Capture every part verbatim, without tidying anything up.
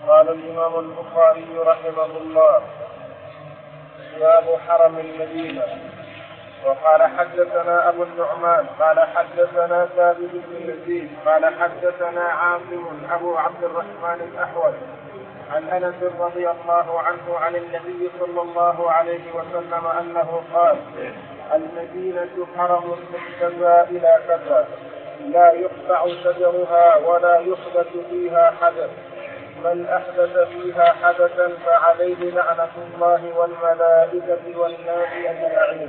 قال الإمام البخاري رحمه الله: باب حرم المدينة. وقال حدثنا أبو النعمان قال حدثنا ثابت بن يزيد قال حدثنا عاصم أبو عبد الرحمن الأحول عن أنس رضي الله عنه عن النبي صلى الله عليه وسلم أنه قال: المدينة حرم مجتبى إلى كذا، لا يقطع شجرها ولا يحدث فيها حدث، من أحدث فيها حدثا فعليه لعنة الله والملائكة والناس أجمعين.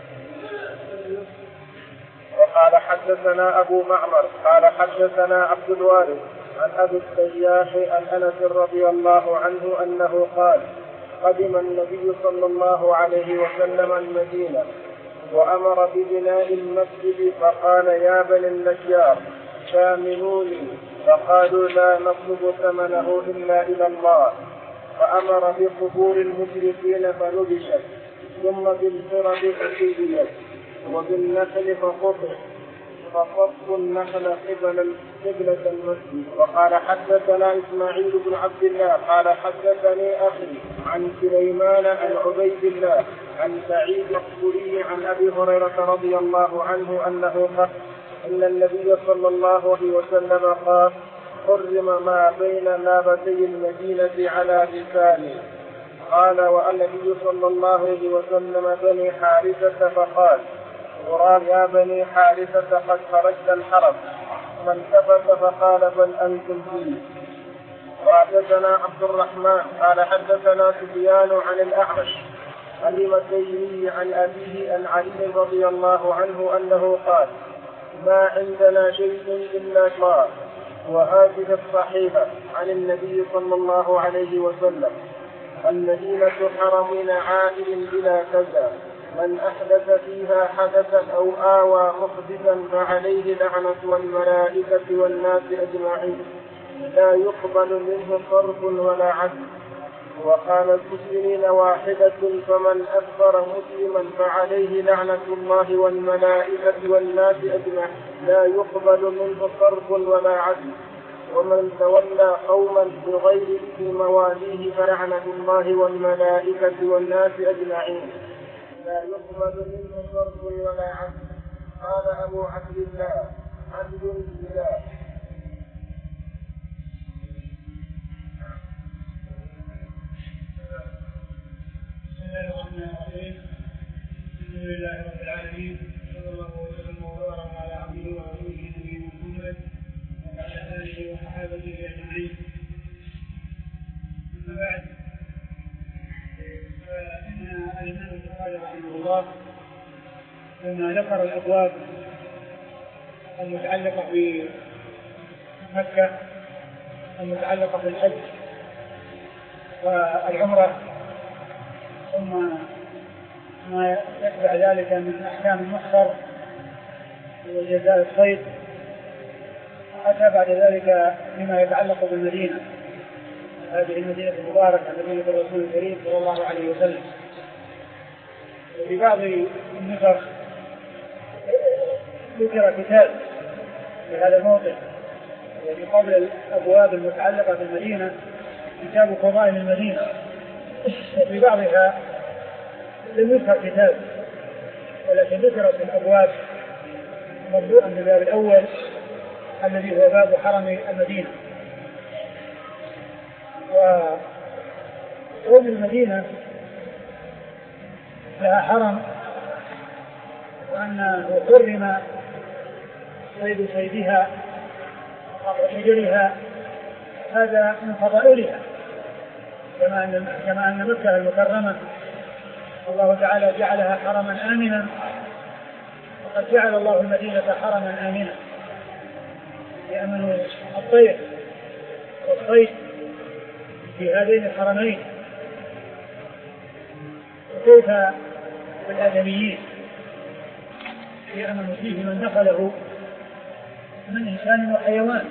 وقال حدثنا أبو معمر قال حدثنا عبد الوارث عن أبي السياح عن أنس رضي الله عنه أنه قال: قدم النبي صلى الله عليه وسلم المدينة وأمر ببناء المسجد، فقال: يا بني النجار شاملوني، فقالوا: لا نطلب ثمنه إلا إلى الله. فأمر بقبور المشركين فنبشت، ثم بالفرد فسيديت، وبالنخل فقطع، فصفوا النخل قبل قبلة المسجد. وقال حدثنا إسماعيل بن عبد الله قال حدثني أخي عن سليمان عن عبيد الله عن سعيد الخدري عن أبي هريرة رضي الله عنه أنه قال: أن النبي صلى الله عليه وسلم قال: حرم ما بين نابتي المدينة على لسانه. قال: والنبي صلى الله عليه وسلم بني حارثة، فقال: قران يا بني حارثة قد خرجت الحرم، من ثبت فقال: بل أنتم فيه. وحدثنا عبد الرحمن قال حدثنا سفيان عن الأعمش عن المتيمي عن أبيه عن علي رضي الله عنه أنه قال: ما عندنا شيء إلا الله. وهذه الصحيحة عن النبي صلى الله عليه وسلم: المدينة حرم عائل بلا كذا، من أحدث فيها حدثا أو آوى محدثا فعليه لعنة الملائكة والناس أجمعين، لا يقبل منه صرف ولا عدل. وقال: المسلمين واحدة، فمن أكبر مسلما فعليه لعنة الله والملائكة والناس أجمعين، لا يقبل منه صرف ولا عدل. ومن تولى قوما بغير اسم مواليه فلعنة الله والملائكة والناس أجمعين، لا يقبل منه صرف ولا عدل. قال أبو عبد الله: عدل بالله. بسم الله الرحمن الرحيم. الحمد لله رب العالمين، صلى الله وسلم وبارك على عبده ورسوله نبينا محمد وعلى اله وصحابته اجمعين. اما بعد، فان الامام البخاري رحمه الله لما ذكر الابواب المتعلقه بمكه المتعلقه بالحج والعمره، ثم ما يتبع ذلك من أحكام المحصر وجزاء الصيد، وأتى بعد ذلك بما يتعلق بالمدينة، هذه المدينة المباركة مدينة الرسول الكريم صلى الله عليه وسلم. وفي بعض النسخ ذكر كتاب في هذا الموضع، وفي قبل الأبواب المتعلقة بالمدينة كتاب فضائل المدينة، وفي بعضها لم يذكر كتاب، ولكن ذكرت الأبواب مبدوءا بالباب الأول الذي هو باب حرم المدينة. وقوم المدينة لها حرم، وأنه حرم صيد صيدها وقطع شجرها، هذا من فضائلها، كما أن كما أن مكة المكرمة الله تعالى جعلها حرما آمنا، وقد جعل الله المدينة حرما آمنا يأمن الطير والصيد في هذين الحرمين. وكيف بالآدميين يأمن فيه من دخله من إنسان وحيوان.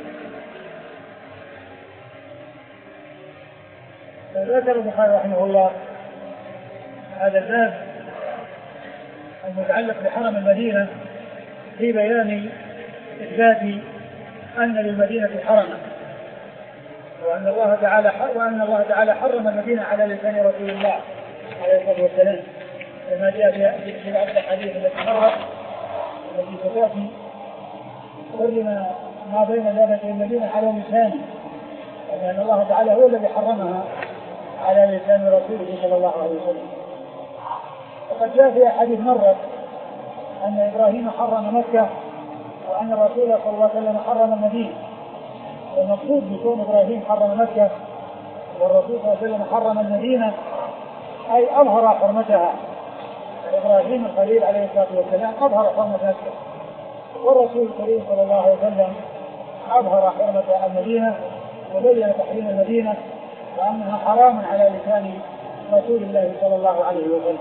فذكر البخاري رحمه الله هذا الباب المتعلق بحرم المدينة في بيان إثبات أن للمدينة حرما، وأن الله تعالى وأن الله تعالى حرم المدينة على لسان رسول الله عليه الصلاة والسلام كما جاء في بعض الحديث التي مرت التي تكافي حرم ما بين ذلك المدينة على لسانه، وأن الله تعالى هو الذي حرمها على لسان رسوله صلى الله عليه وسلم. وقد جاء في حديث مرت أن إبراهيم حرم مكة وأن الرسول صلى الله عليه وسلم حرم المدينة، والمقصود بكون إبراهيم حرم مكة والرسول صلى الله عليه وسلم حرم المدينة أي أظهر حرمتها. إبراهيم الخليل عليه الصلاة والسلام أظهر حرمة مكة، والرسول الكريم صلى الله عليه وسلم أظهر حرمة المدينة وبين تحريم المدينة وأنها حرام على لسان رسول الله صلى الله عليه وسلم.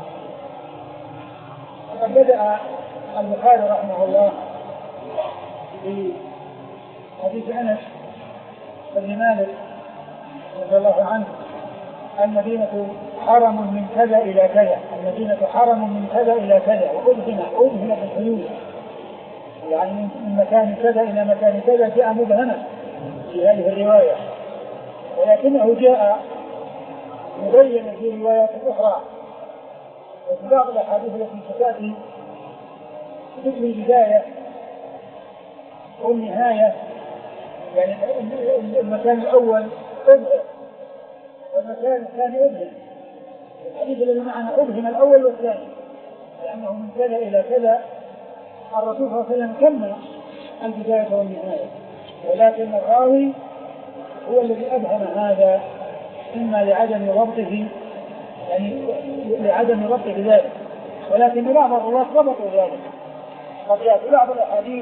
وقد بدأ البخاري رحمه الله في حديث أنس بن مالك رضي الله عنه: المدينة حرم من كذا إلى كذا، المدينة حرم من كذا إلى كذا، وأدهن أدهن بالحدود، يعني من مكان كذا إلى مكان كذا جاء مبهما في هذه الرواية، ولكنه جاء مبينا في روايات أخرى. وفي بعض الأحاديث التي تأتي ذكر البداية والنهاية، يعني المكان الأول أبهر والمكان الثاني أبهر. الحديث الذي معنا أبهم الأول والثاني، لأنه من كذا إلى كذا الرسول صلى الله عليه وسلم كمل البداية والنهاية، ولكن الراوي هو الذي أبهم هذا، إما لعدم ربطه يعني لعدم ربطه ذلك، ولكن بعض الرواة ربطوا ذلك. قد جاء في بعض الأحاديث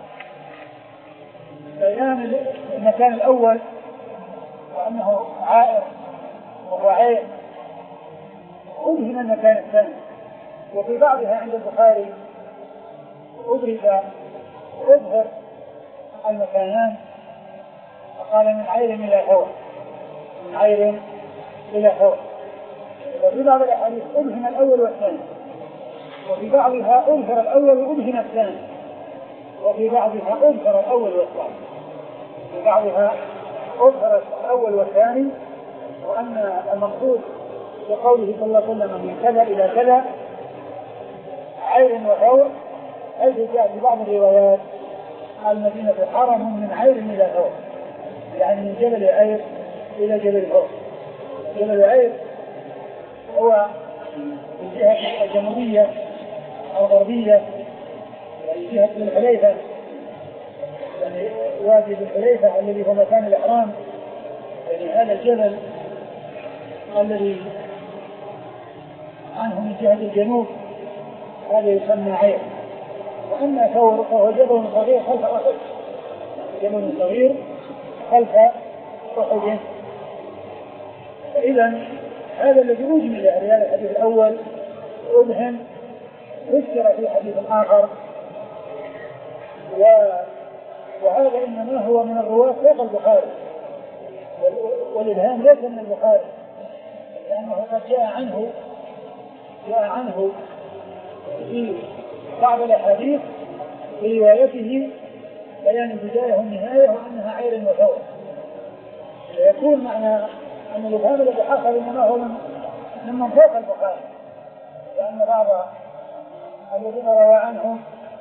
بيان المكان الأول وأنه عائر وهو عين، أبهم المكان الثاني. وفي بعضها عند البخاري أبرز أظهر المكانان فقال من عير إلى هوى، من عير إلى هوى. وفي بعض الأحاديث أبهم الأول والثاني، وفي بعضها أظهر الأول وأبهم الثاني، وفي بعضها أظهر الأول والثاني، في بعضها أظهر الأول والثاني، وأن المقصود بقوله صلى الله عليه وسلم من كذا إلى كذا عير وثور، حيث جاء في بعض الروايات المدينة حرم من عير إلى ثور، يعني من جبل عير إلى جبل ثور. جبل عير هو الجهة الجنوبية أو الغربية، يعني جهة الحليفة، يعني وادي الحليفة الذي هو مكان الإحرام، يعني هذا الجبل الذي عنه من جهة الجنوب هذا يسمى عير. وأما ثور فهو جبل صغير خلف أحد، جبل صغير خلف أحد. فإذا هذا الذي أجمل رجال الحديث الأول أبهم فسر في حديث آخر، وهذا إنما هو من الرواة فوق البخاري، والإبهام ليس من البخاري، لأنه قد جاء عنه جاء عنه في بعض الأحاديث في روايته بيان البداية والنهاية وأنها عير وثور، يكون معنى أن الإبهام الذي حصل إنما هو من فوق البخاري، لأن بعض الذين روى عنهم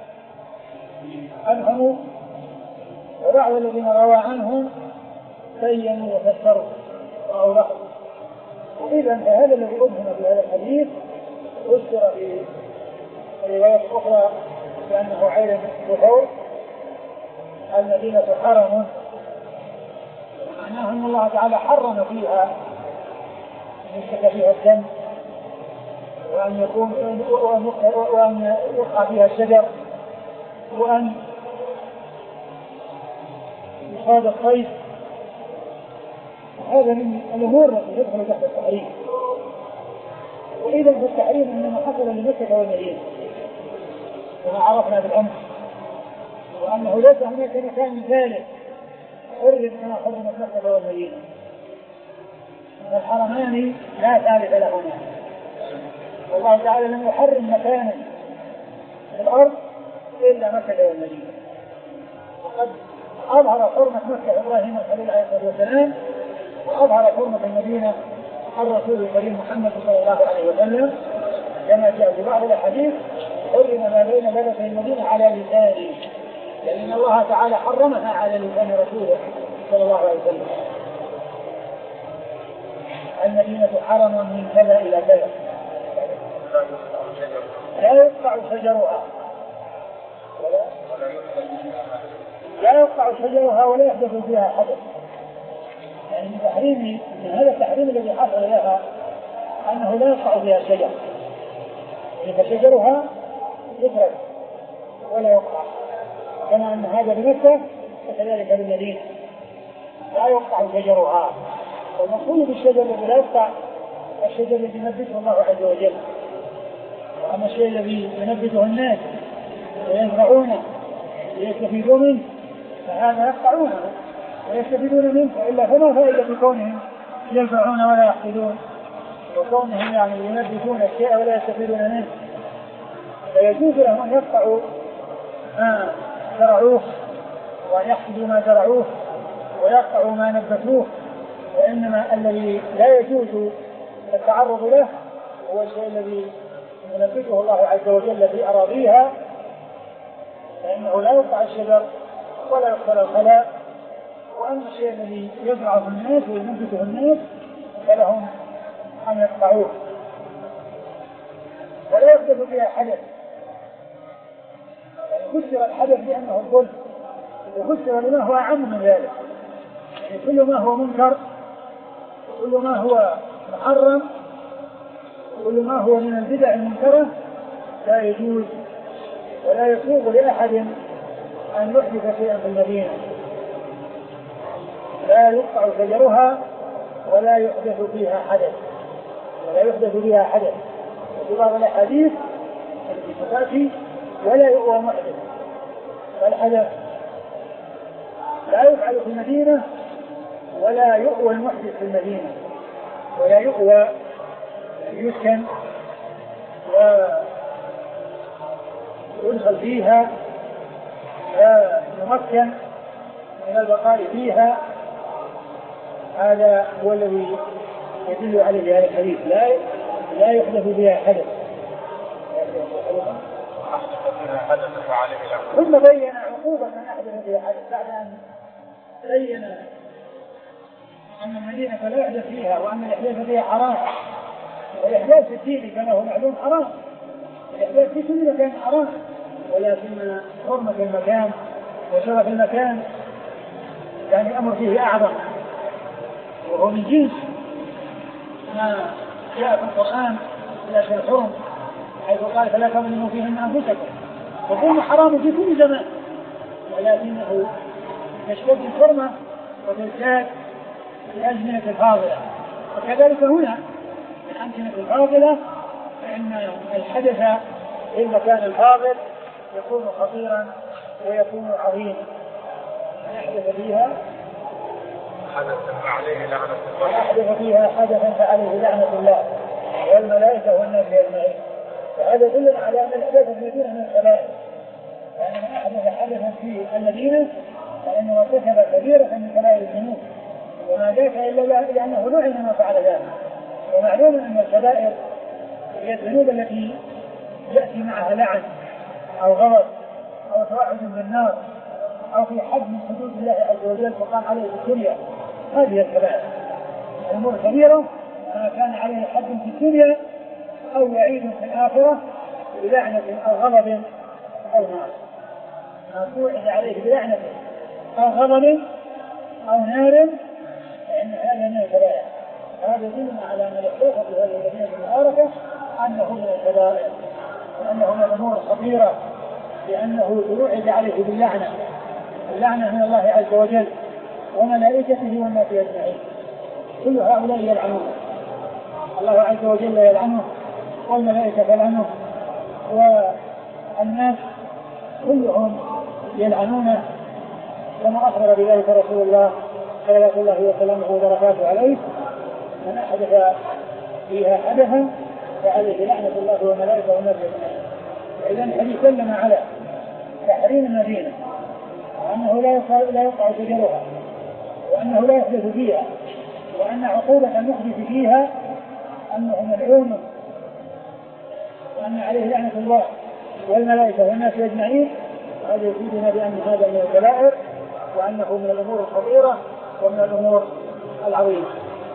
عنهم وبعض الذين روى عنهم بينوا وفسروا وأوضحوا. وإذا فهذا الذي أبهم في هذا الحديث فسر في روايات أخرى بأنه عير وثور. المدينة حرم معناه أن الله تعالى حرم فيها أن يسفك فيها الدم، وأن يكون وأن يقع فيها الشجر، وأن يصاد الصيد. هذا من الأمور التي تدخل تحت التحريم. وإذا فالتحريم إنما حصل لمكة والمدينة كما عرفنا بالأمس، وأنه ليس هناك مكان ثالث حرم كما حرمت مكة والمدينة. الحرمان لا ثالث لهما، والله تعالى لم يحرم مكانا في الأرض إلا مكة والمدينة. وقد أظهر حرمة مكة إبراهيم الخليل عليه الصلاة والسلام، وأظهر حرمة المدينة الرسول الكريم محمد صلى الله عليه وسلم، كما جاء في بعض الأحاديث حرم ما بين بلدتي المدينة على لسانه، لأن الله تعالى حرمها على لسان رسوله صلى الله عليه وسلم. المدينة حرم من كذا إلى كذا، لا يقطع شجرها لا يقطع شجرها ولا يحدث فيها حدث. يعني من تحريم من هذا التحريم الذي حصل لها أنه لا يقطع فيها الشجر، فشجرها يترك ولا يقطع، كما أن هذا بمكة وكذلك بالمدينة لا يقطع شجرها. والمقصود بالشجر الذي لا يقطع الشجر الذي ينبته الله عز وجل، وأما الشيء الذي ينبته الناس ويزرعونه ليستفيدوا منه فهذا يقطعونه ويستفيدون منه، وإلا فما فائدة بكونهم يزرعون ولا يحصدون، وكونهم يعني ينبتون الشيء ولا يستفيدون منه. فيجوز لهم أن يقطعوا ما زرعوه ويحصدوا ما زرعوه ويقطعوا ما نبتوه، وإنما الذي لا يجوز التعرض له هو الشيء الذي ينبته الله عز وجل في أراضيها، فإنه لا يقطع الشجر ولا يقتل الخلاء. وأما الشيء الذي يزرعه الناس وينبته الناس فلهم أن يقطعوه ولا يحدث فيها حدث. فسر الحدث بأنه الظلم، وفسر لما هو أعم من ذلك، يعني كل ما هو منكر، كل ما هو محرم، كل ما هو من البدع المنكرة لا يجوز ولا يسوغ لأحد أن يحدث شيئا في المدينة. لا يقطع شجرها ولا يحدث فيها حدث ولا يحدث فيها حدث. وفي بعض الأحاديث التي ولا يؤوى محدث، فالحدث لا يفعل في المدينة ولا يؤوى المحدث في المدينة، ولا يؤوى يسكن ويدخل فيها ويمكن من البقاء فيها. هذا هو الذي يدل عليه هذا الحديث، لا لا يحدث بها حدث. ثم بين عقوبة من أحدث بها حدث بعد أن بين أن المدينة لا يحدث فيها وأن الإحداث فيها حرام، والإحداث في الدين كما هو معلوم حرام، الإحداث في كل مكان حرام، ولكن حرمة المكان وشرف المكان يعني أمر فيه أعظم، وهو من جنس ما جاء في القرآن في أشهر الحرم حيث قال فلا تظلموا فيهن أنفسكم، وكون حرام في كل زمان، ولكنه يشتد الحرمة وتزداد الأزمنة الفاضلة. وكذلك هنا الأمكنة الفاضلة فإن الحدث في المكان الفاضل يكون خطيرا ويكون عظيما. يحدث فيها حدث فعليه لعنة الله، يحدث فيها حدثا فعليه لعنة الله والملائكة والناس أجمعين. فهذا يدل على أن الحدث في المدينة من الكبائر، يعني من أحدث حدثا في المدينة فإنه ارتكب كبيرة من كبائر الذنوب، وما ذاك إلا لأنه لعن ما فعل ذلك. ومعلوم أن الكبائر هي الذنوب التي يأتي معها لعن أو غضب أو توعد بالنار أو في حد من حدود الله عز وجل فقام عليه في الدنيا. هذه الكبائر الأمور كبيرة ما كان عليه حد في الدنيا أو يعيد في الآخرة بلعنة أو غضب أو نار. ما توعد عليه بلعنة أو غضب أو نار فإن هذا من الكبائر. هذا يدلنا على أن الإحداث في هذه المدينة المباركة أنه من الكبائر وأنه من الأمور الخطيرة، لأنه توعد عليه باللعنة، اللعنة من الله عز وجل وملائكته والناس أجمعين. كل هؤلاء يلعنون، الله عز وجل يلعنه والملائكة يلعنه والناس كلهم يلعنونه، كما أخبر بذلك رسول الله صلى الله عليه وسلم وبركاته عليه: من أحدث فيها حدثا فعليه لعنة الله وملائكته والناس أجمعين. إذن الحديث دلنا على تحريم المدينة وأنه لا يقع شجرها، وأنه لا يحدث فيها، وأن عقوبة المحدث فيها أنه ملعون، وأن عليه لعنة الله والملائكة والناس أجمعين. هذا يفيدنا بأن هذا من الكبائر، وأنه من الأمور الخطيرة ومن الأمور العظيمة.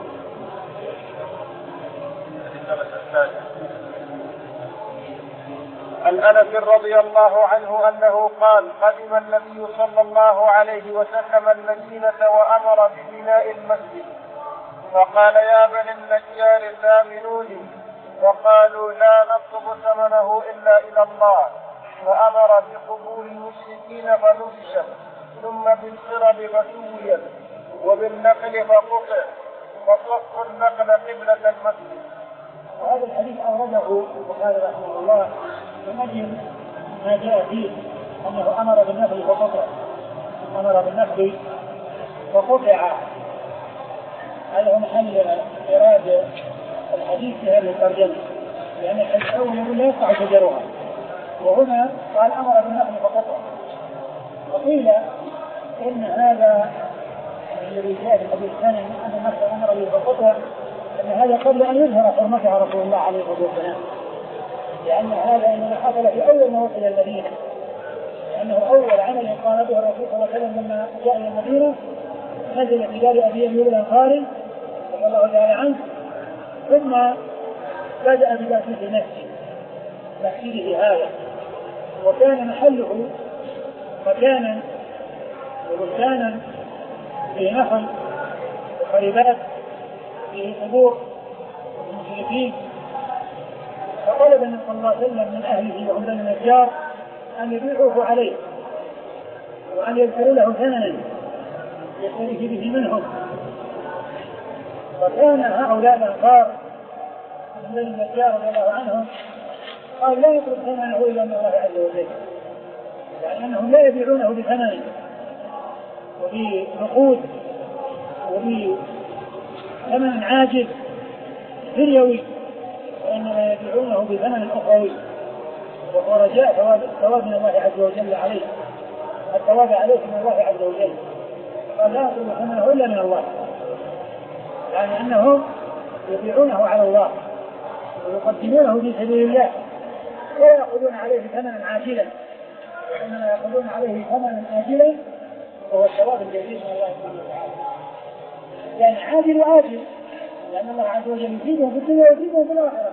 عن أنس رضي الله عنه أنه قال: قدم النبي صلى الله عليه وسلم المدينة وأمر ببناء المسجد، فقال: يا بني النجار ثامنوني، وقالوا: لا نطلب ثمنه إلا إلى الله. فأمر بقبور المشركين فنبشت، ثم بالقرب فسويت، وبالنقل فقطع، فصفوا النقل قبلة المسجد. وهذا الحديث أورده البخاري رحمه الله من أجل ما جاء فيه أنه أمر بالنقل فقطع، أمر بالنقل فقطع. هذا هو محل إرادة الحديث في هذه الترجمة، لأن الحديث الأول لا يقع شجرها، وهنا قال أمر بالنقل فقطع. وقيل إن هذا الذي جاء في الحديث الثاني أن النقل أمر به فقطع، أن هذا قبل أن يظهر حرمتها رسول الله عليه الصلاة والسلام، لأن هذا إنما حصل في أول ما وصل المدينة، لأنه أول عمل قام به الرسول صلى الله عليه وسلم لما جاء إلى المدينة نزل في دار أبي أيوب الأنصاري رضي الله تعالى عنه، ثم بدأ بتأسيس المسجد مسجده هذا، وكان محله مكانا وبستانا في نخل وخريبات في قبور المشركين. فطلب النبي صلى الله عليه وسلم من أهله وهم بني النجار أن يبيعوه عليه، وأن يذكروا له ثمنا يشتري به منهم. وكان هؤلاء الأنصار من بني النجار رضي الله عنهم قال: لا يطلب ثمنه إلا من الله عز وجل، لأنهم لا يبيعونه بثمن وبنقود وبثمن عاجل دنيوي، وإنما يبيعونه بثمن أخروي، وهو رجاء ثواب من الله عز وجل عليه، الثواب عليه من الله عز وجل. قال: لا يطلب ثمنه إلا من الله، يعني أنهم يبيعونه على الله ويقدمونه في سبيل الله، ولا يأخذون عليه ثمنا عاجلا، وإنما يأخذون عليه ثمنا آجلا، وهو الثواب الجزيل من الله سبحانه وتعالى. يعني عاجل وآجل، لأن الله عز وجل يفيده في الدنيا ويفيده في الآخرة.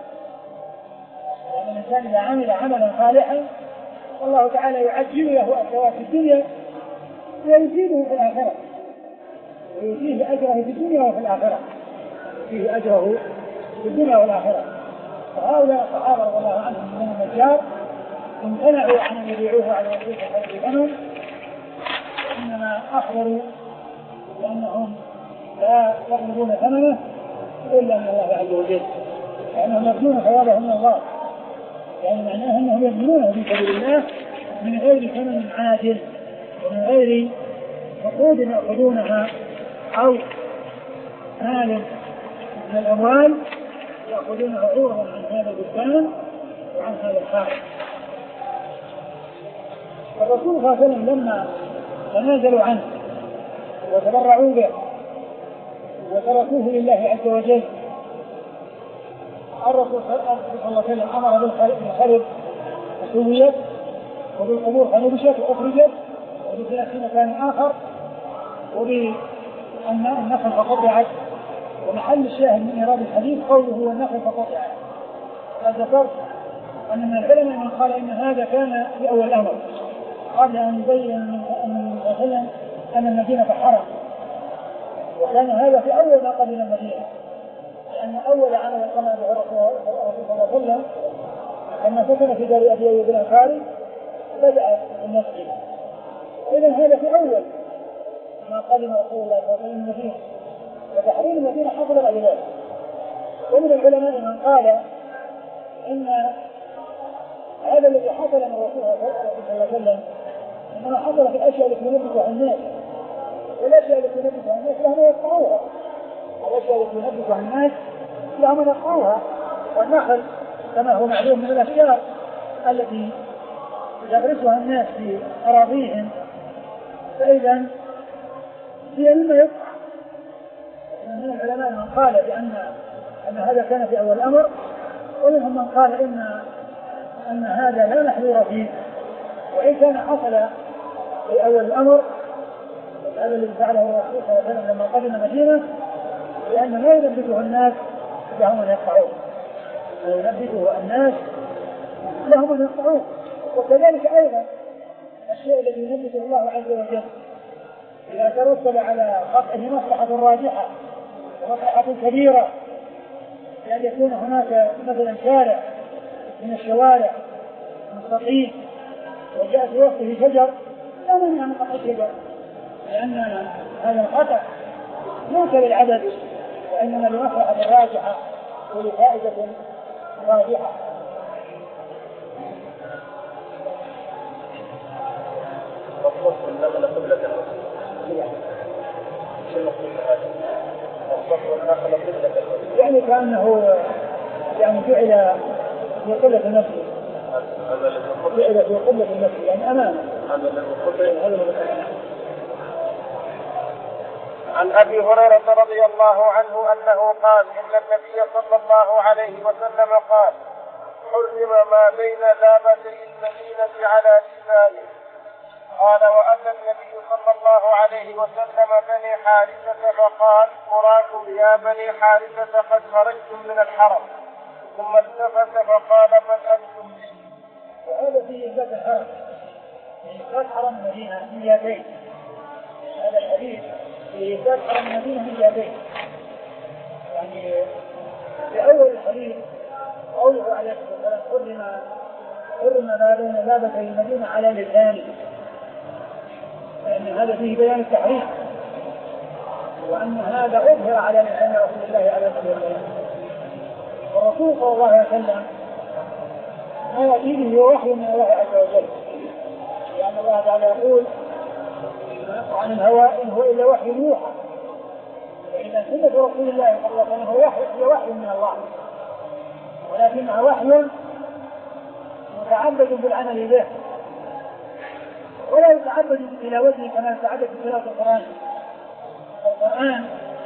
لأن الإنسان إذا عمل عملا صالحا والله تعالى يعجل له الثواب في الدنيا ويزيده في الآخرة، ويزيد أجره في الدنيا وفي الآخرة، يزيد أجره في الدنيا والآخرة. فهؤلاء الصحابة رضي الله عنهم من النجار امتنعوا عن أن يبيعوه على النبي صلى الله عليه وسلم، وإنما أخبروا بأنهم لا يطلبون ثمنه إلا من الله عز وجل، لأنهم يرجون ثوابه من الله، يعني معناه أنهم يبذلونه في سبيل الله من غير ثمن عاجل ومن غير نقود يأخذونها أو مال من الأموال يأخذون عوضا عن هذا البستان وعن هذا الخارج. الرسول صلى الله عليه وسلم لما تنازلوا عنه وتبرعوا به وتركوه لله عز وجل، الرسول صلى الله عليه وسلم أمر بالخرب فسويت، وبالقبور فنبشت وأخرجت، وبالناس في مكان آخر، وبالنخل فقطعت. ومحل الشاهد من إيراد الحديث قوله هو النخل فقطعت. فذكرت أن من العلماء من قال إن هذا كان في أول الأمر قبل أن يبين أن مثلا أن المدينة حرم، وكان هذا في أول ما قبل المدينة، لأن أول عمل قام به الرسول صلى الله عليه وسلم لما سكن في دار أبي أيوب الأنصاري بدأ المسجد. إذن هذا في أول ما قدم رسول الله صلى الله عليه وسلم المدينة، وتحرير المدينة حصل بعد ذلك. ومن العلماء من قال إن هذا الذي حصل من رسول الله صلى الله عليه وسلم إنما حصل في الأشياء التي ينبت الناس، والأشياء التي ينبت الناس لهم يقطعوها، الأشياء التي ينبت الناس لهم يقطعوها. والنخل كما هو معلوم من الأشياء التي يغرسها الناس في أراضيهم فإذا هي مما يقع. من العلماء من قال بأن أن هذا كان في أول الأمر، ومنهم من قال إن أن هذا لا محذور فيه، وإن كان حصل في أول الأمر هذا الذي فعله الرسول صلى الله عليه وسلم لما قدم المدينة، لأن ما ينبته الناس لهم أن يقطعوه، ما ينبته الناس لهم أن يقطعوه. وكذلك أيضا الشيء الذي ينبته الله عز وجل إذا ترتب على قطعه مصلحة راجحة ومصلحة كبيرة، لأن يكون هناك مثلا شارع من الشوارع مستقيم وجاء في وقته شجر، لا مانع من قطع الشجر، لأن هذا القطع ليس للعدد وإنما لمصلحة راجحة ولفائدة راجحة. الصف النخل قبلة يعني كأنه يعني جعل في قلة النفس، جعل في قلة النفس يعني أمامه. عن أبي هريرة رضي الله عنه أنه قال إن النبي صلى الله عليه وسلم قال حرم ما بين لابتي المدينة على لسانه. قال وأتى النبي صلى الله عليه وسلم بني حارثة فقال أراكم يا بني حارثة قد خرجتم من الحرم، ثم التفت فقال من أنتم به. وهذا في إثبات الحرم، إثبات حرم المدينة من يدين. هذا الحديث في إثبات حرم المدينة من يدين، يعني في أول الحديث قوله عليه الصلاة والسلام حرم ما بين لابتي المدينة على لسانه، لأن هذا فيه بيان التحريم، وأن هذا أظهر على لسان رسول الله عليه الصلاة والسلام. والرسول صلى الله عليه وسلم ما يأتي به وحي من الله عز وجل، لأن الله تعالى يقول ما يقع عن الهوى إن هو إلا وحي يوحى. فإذا سنة رسول الله صلى الله عليه وسلم هو وحي من الله، ولكنها وحي متعبد بالعمل به، ولا يتعبد بتلاوته كما يتعبد بتلاوة القرآن. القرآن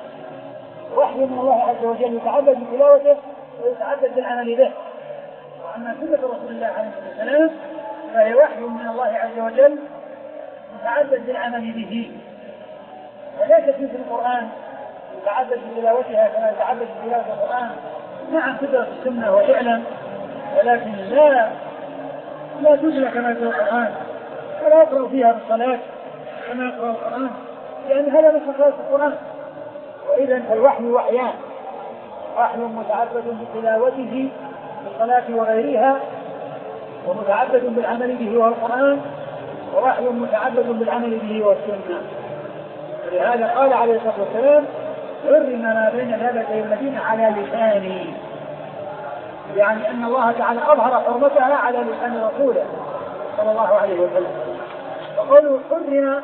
وحي من الله عز وجل يتعبد بتلاوته ويتعبد بالعمل به، وأما سنة رسول الله عليه الصلاة والسلام فهي وحي من الله عز وجل يتعبد بالعمل به، وليس في القرآن يتعبد بتلاوتها كما يتعبد بتلاوة القرآن. نعم تدرس السنة وتعلم، ولكن لا لا تدرك كما في القرآن، ولا يقرأ فيها بالصلاة كما يقرأ القرآن، لأن هذا من خصائص القرآن. وإذا فالوحي وحيان، وحي متعبد بتلاوته بالصلاة وغيرها، ومتعبد بالعمل به والقرآن، ووحي متعبد بالعمل به والسنة. ولهذا قال عليه الصلاة والسلام حرم ما بين لابتي المدينة على لساني، يعني أن الله تعالى أظهر حرمتها على لسان رسوله صلى الله عليه وسلم. وقالوا حرم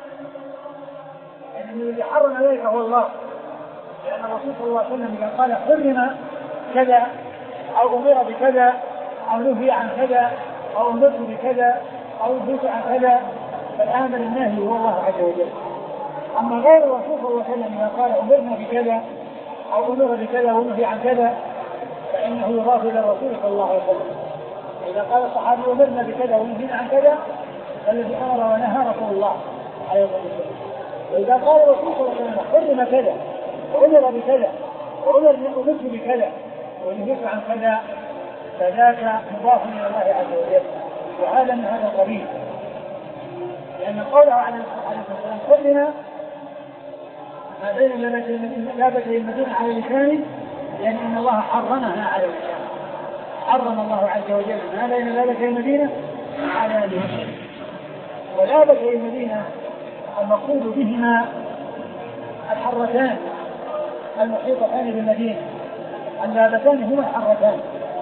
يعني الذي حرم ذلك هو الله، لأن الرسول صلى الله عليه وسلم إذا قال حرم كذا أو أمر بكذا أو نهي عن كذا أو أمرت بكذا أو نهيت عن كذا، فالآمر النهي هو الله عز وجل. أما غير الرسول صلى الله عليه وسلم إذا قال أمرنا بكذا أو أمر بكذا ونهي عن كذا فإنه يضاف إلى الرسول صلى الله عليه وسلم. إذا قال الصحابي أمرنا بكذا ونهينا عن كذا فالذي أمر ونهى رسول الله عليه الصلاة والسلام. وإذا قال الرسول صلى الله عليه وسلم حرم كذا وأمر بكذا وأمرت بكذا ونهيت عن كذا فذاك مضاف إلى الله عز وجل، وهذا من هذا القبيل، لأن قوله عليه الصلاة والسلام حرم ما بين لابتي المدينة على لسانه، لأن إن الله حرمها على لسانه. حرم الله عز وجل ما بين لابتي المدينة على لسانه. ولابتي المدينة المقصود بهما الحرتان المحيطتان بالمدينة، اللابتان هما الحرتان.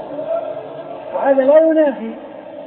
وهذا لا ينافي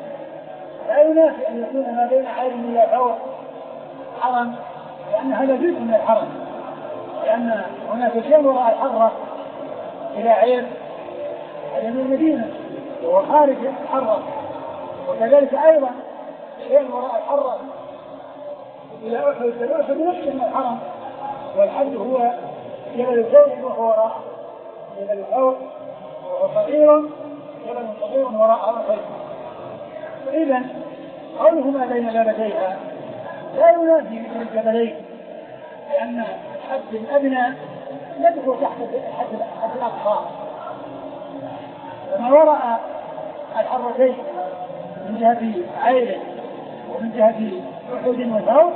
لا ينافي أن يكون ما بين عالم إلى فوق حرم، لأن هذا جزء من الحرم، لأن هناك شيء وراء الحرة إلى عير هذا من المدينة وهو خارج الحرة، وكذلك أيضا شيء وراء الحرة إلى أحد، فالأحد نفسه من الحرم، والحد هو جبل الثور وهو وراء جبل الثور وهو صغير، جبل صغير وراء أحد. فإذا قولهما بين جبليها لا ينافي مثل الجبلين، لأن الحد الأدنى يدخل تحت الحد الأقصى، وما وراء الحرتين من جهة عير ومن جهة أحد وثور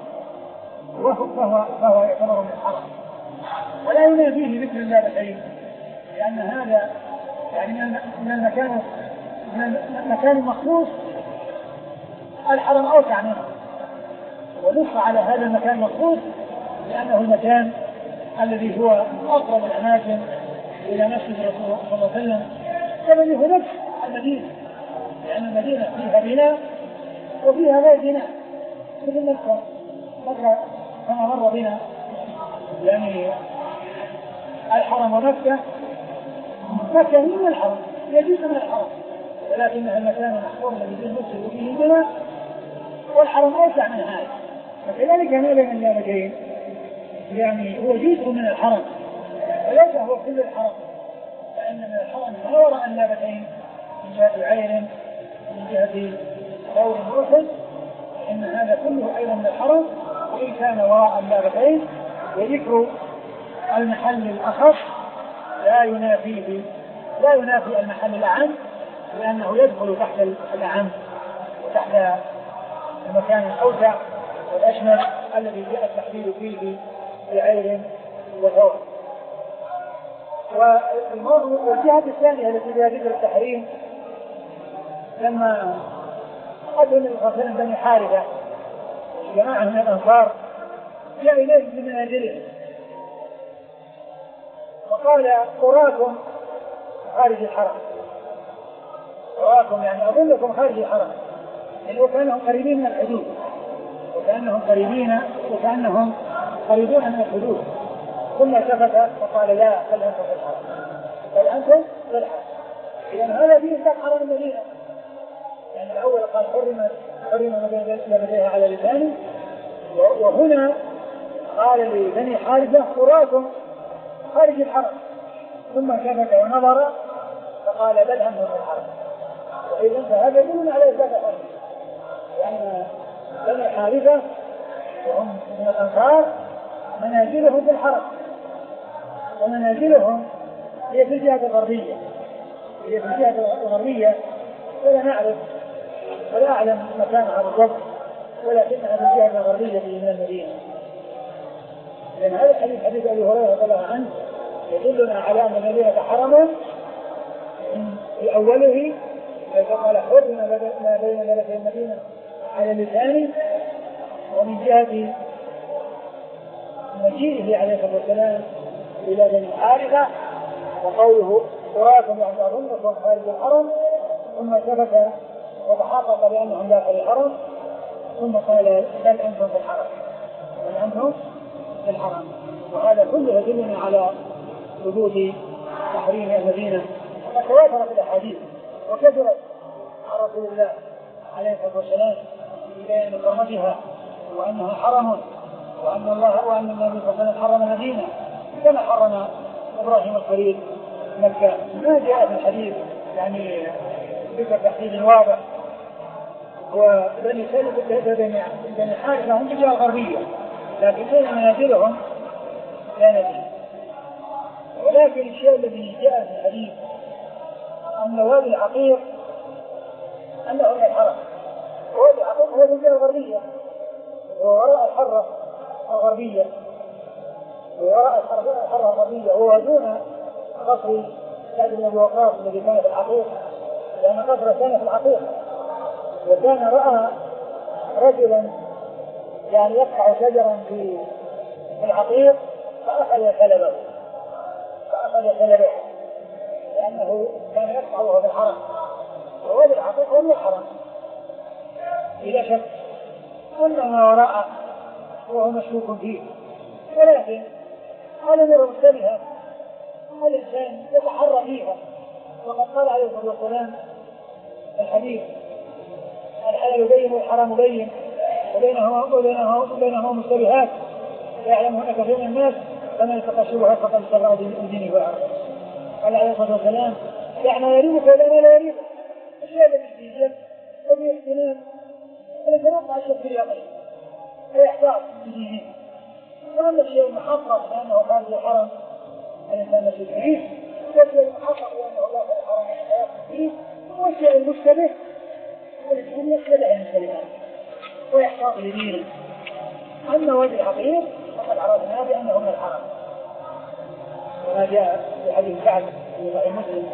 فهو فهو يعتبر من الحرم، ولا ينافيه مثل اللابتين، لأن هذا يعني من المكان من المكان المخصوص الحرم أوسع منه، ونص على هذا المكان المخصوص لأنه المكان الذي هو أقرب الأماكن إلى مسجد رسول الله صلى الله عليه وسلم، كما هو نفس المدينة، لأن المدينة فيها بناء وفيها غير بناء، مثل مكة. مكة كما مر بنا يعني الحرم ومكة، مكة من الحرم، هي جزء من الحرم، ولكنها المكان المحفور الذي فيه المسجد وفيه البناء، والحرم أوسع من هذا. وكذلك ما بين اللابتين يعني هو جزء من الحرم وليس هو كل الحرم، فإن من الحرم ما وراء اللابتين من جهة عير من جهة ثور وأحد، إن هذا كله أيضا من الحرم، وإن كان وراء اللابتين، وذكر المحل الأخص لا ينافيه لا ينافي المحل الأعم، لأنه يدخل تحت الأعم وتحت المكان الأوسع والأشمل الذي جاء التحديد فيه بعير وثور. والجهة الثانية التي فيها ذكر التحريم لما قدم النبي صلى الله عليه وسلم بني حارثة جماعة من الأنصار جاء إليه بمنازلهم وقال أراكم خارج الحرم، أراكم يعني أظنكم خارج الحرم، يعني وكأنهم قريبين من الحدود، وكأنهم قريبين وكأنهم قريبون من الحدود. ثم التفت فقال لا، بل أنتم في الحرم، بل أنتم في الحرم. إذن هذا فيه إنسان حرم المدينة، يعني الأول قال حرم حرم ما بين على لسانه، وهنا قال لبني حارثة أراكم خارج الحرم، ثم التفت ونظر فقال بل أنتم في الحرم. وإذن فهذا يدل على إثبات الحرم، لأن بني حارثة وهم من الأنصار منازلهم في الحرم، ومنازلهم هي في الجهة الغربية، هي في الجهة الغربية، ولا نعرف ولا أعلم مكانها بالضبط، ولكنها في الجهة الغربية من المدينة. لأن هذا الحديث حديث أبي هريرة رضي الله عنه يدلنا على أن المدينة حرم في أوله، فقال حرم ما بين ذلك المدينة على لسانه، ومن جهة مجيئه عليه الصلاة والسلام إلى بني حارثة وقوله أراكم يعني أظنكم خارج الحرم، ثم ثبت وتحقق بأنهم داخل الحرم، ثم قال بل أنتم في الحرم، بل أنتم في الحرم. وهذا كله يدلنا على وجود تحريم المدينة، وتواترت الأحاديث وكثرت عن رسول الله عليه الصلاة والسلام ببيان حرمتها وأنها حرم، وأن الله وأن النبي صلى الله عليه وسلم حرم المدينة كما حرم إبراهيم الخليل مكة. ما جاء في الحديث يعني ذكر تحديد واضح. وبني سالم بني حارثة هم بالجهة الغربية، لكن أين منازلهم لا ندري. ولكن الشيء الذي جاء في الحديث أن وادي العقيق أنه من الحرم، وادي العقيق هو بالجهة الغربية ووراء الحرة الغربية، ووراء الحرة الغربية هو دون قصر سعد بن أبي وقاص الذي كان في العقيق، لأن قصر كان في العقيق، وكان رأى رجلا يعني يقطع شجرا في العقيق فأخذ كلبه فأخذ كلبه لأنه كان يقطعه في الحرم، ووادي العقيق هو من الحرم إلى شك، وإنما وراء وهو مشكوك فيه. ولكن هذا من مشتبهة الإنسان يتحرى فيها، وقد قال عليه الصلاة والسلام الحديث الحلال بين والحرام بين، وبينهما وبينهما مشتبهات يعلمها كثير من الناس فمن يتقى الشبهات فقد استبرأ من دينه وعرضه. قال عليه الصلاة والسلام يعني يريبك ولا ما لا يريبك الشيء الذي فيه جد وفيه احتمال فليتوقع الشك في اليقين ويحتاط بدينه. وأما الشيء المحقق لأنه خارج الحرم الإنسان يشك فيه، والشيء المحقق لأنه داخل الحرم الإنسان فيه، والشيء المشتبه والإنسان يتبع المشتبهات ويحتاط بدينه. أما وجه الحقيق فقد عرفنا بأنه من الحرم وما جاء في حديث سعد في صحيح مسلم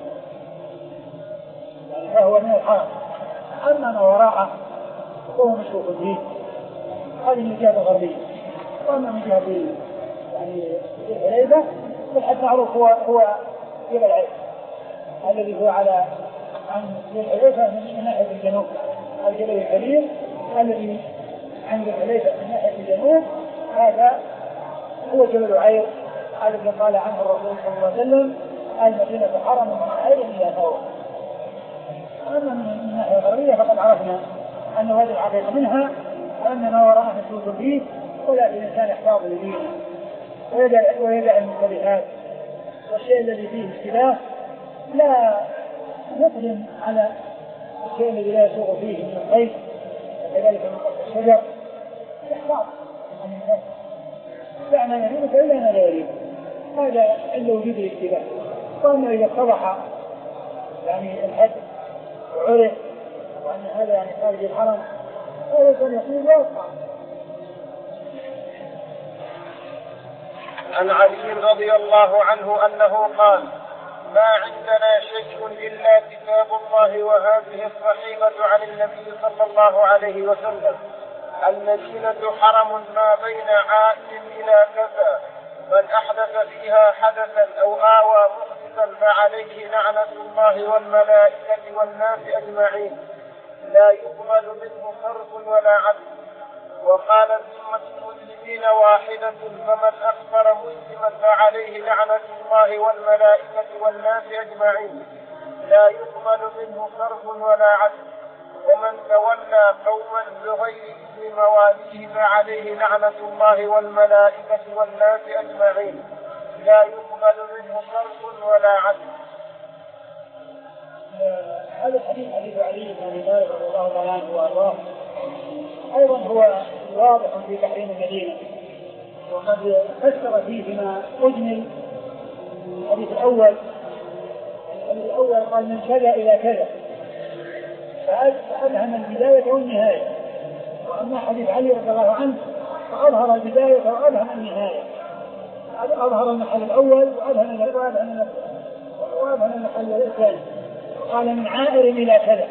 يعني فهو من الحرم. أما ما وراءه فهو مشروط فيه، هذه من جهة الغربية. وأما من جهة يعني الحليفة فالحد معروف هو هو جبل العيش الذي هو على عن الحليفة من ناحية الجنوب، الجبل الكبير الذي عند الحليفة من ناحية الجنوب هذا هو جبل عير الذي قال عنه الرسول صلى الله عليه وسلم المدينة حرم من عير إلى ثور. أما من الناحية الغربية فقد عرفنا أن هذه الحقيقة منها وأن ما وراءه مشروط فيه، ولكن الإنسان يحتاط لدينه ويدع المشتبهات والشيء الذي فيه اشتباه لا يقدم على الشيء الذي لا يسوق فيه من الخير وكذلك من الشجر يحتاط عن النفس لا ما يريد إلا ما لا يريد. هذا عند وجود الاشتباه. وأما إذا اتضح يعني الحد وعرف وأن هذا يعني خارج الحرم هذا كان يقول لا يقع. عن علي رضي الله عنه أنه قال ما عندنا شيء إلا كتاب الله وهذه الصحيفة عن النبي صلى الله عليه وسلم المدينة حرم ما بين عائد إلى كذا من أحدث فيها حدثا أو آوى محدثا فعليه لعنة الله والملائكة والناس أجمعين لا يقبل منه صرف ولا عدل. وقال ذمة المسلمين واحدة فمن أخبر مسلما فعليه لعنة الله والملائكة والناس أجمعين لا يقبل منه صرف ولا عدل. ومن تولى قوما بغير اسم مواليه فعليه لعنة الله والملائكة والناس أجمعين لا يقبل منه صرف ولا عدل. هذا الحديث حديث علي بن ابي طالب رضي الله تعالى عنه وارضاه ايضا هو واضح في تحريم المدينه، وقد فسر فيه بما اجمل الحديث الاول. الحديث الاول قال من كذا الى كذا فأفهم البداية والنهاية، وأما حديث علي رضي الله عنه فأظهر البداية وأفهم النهاية، أظهر المحل الأول وأفهم وأفهم المحل الثاني. قال من عائر إلى كذا،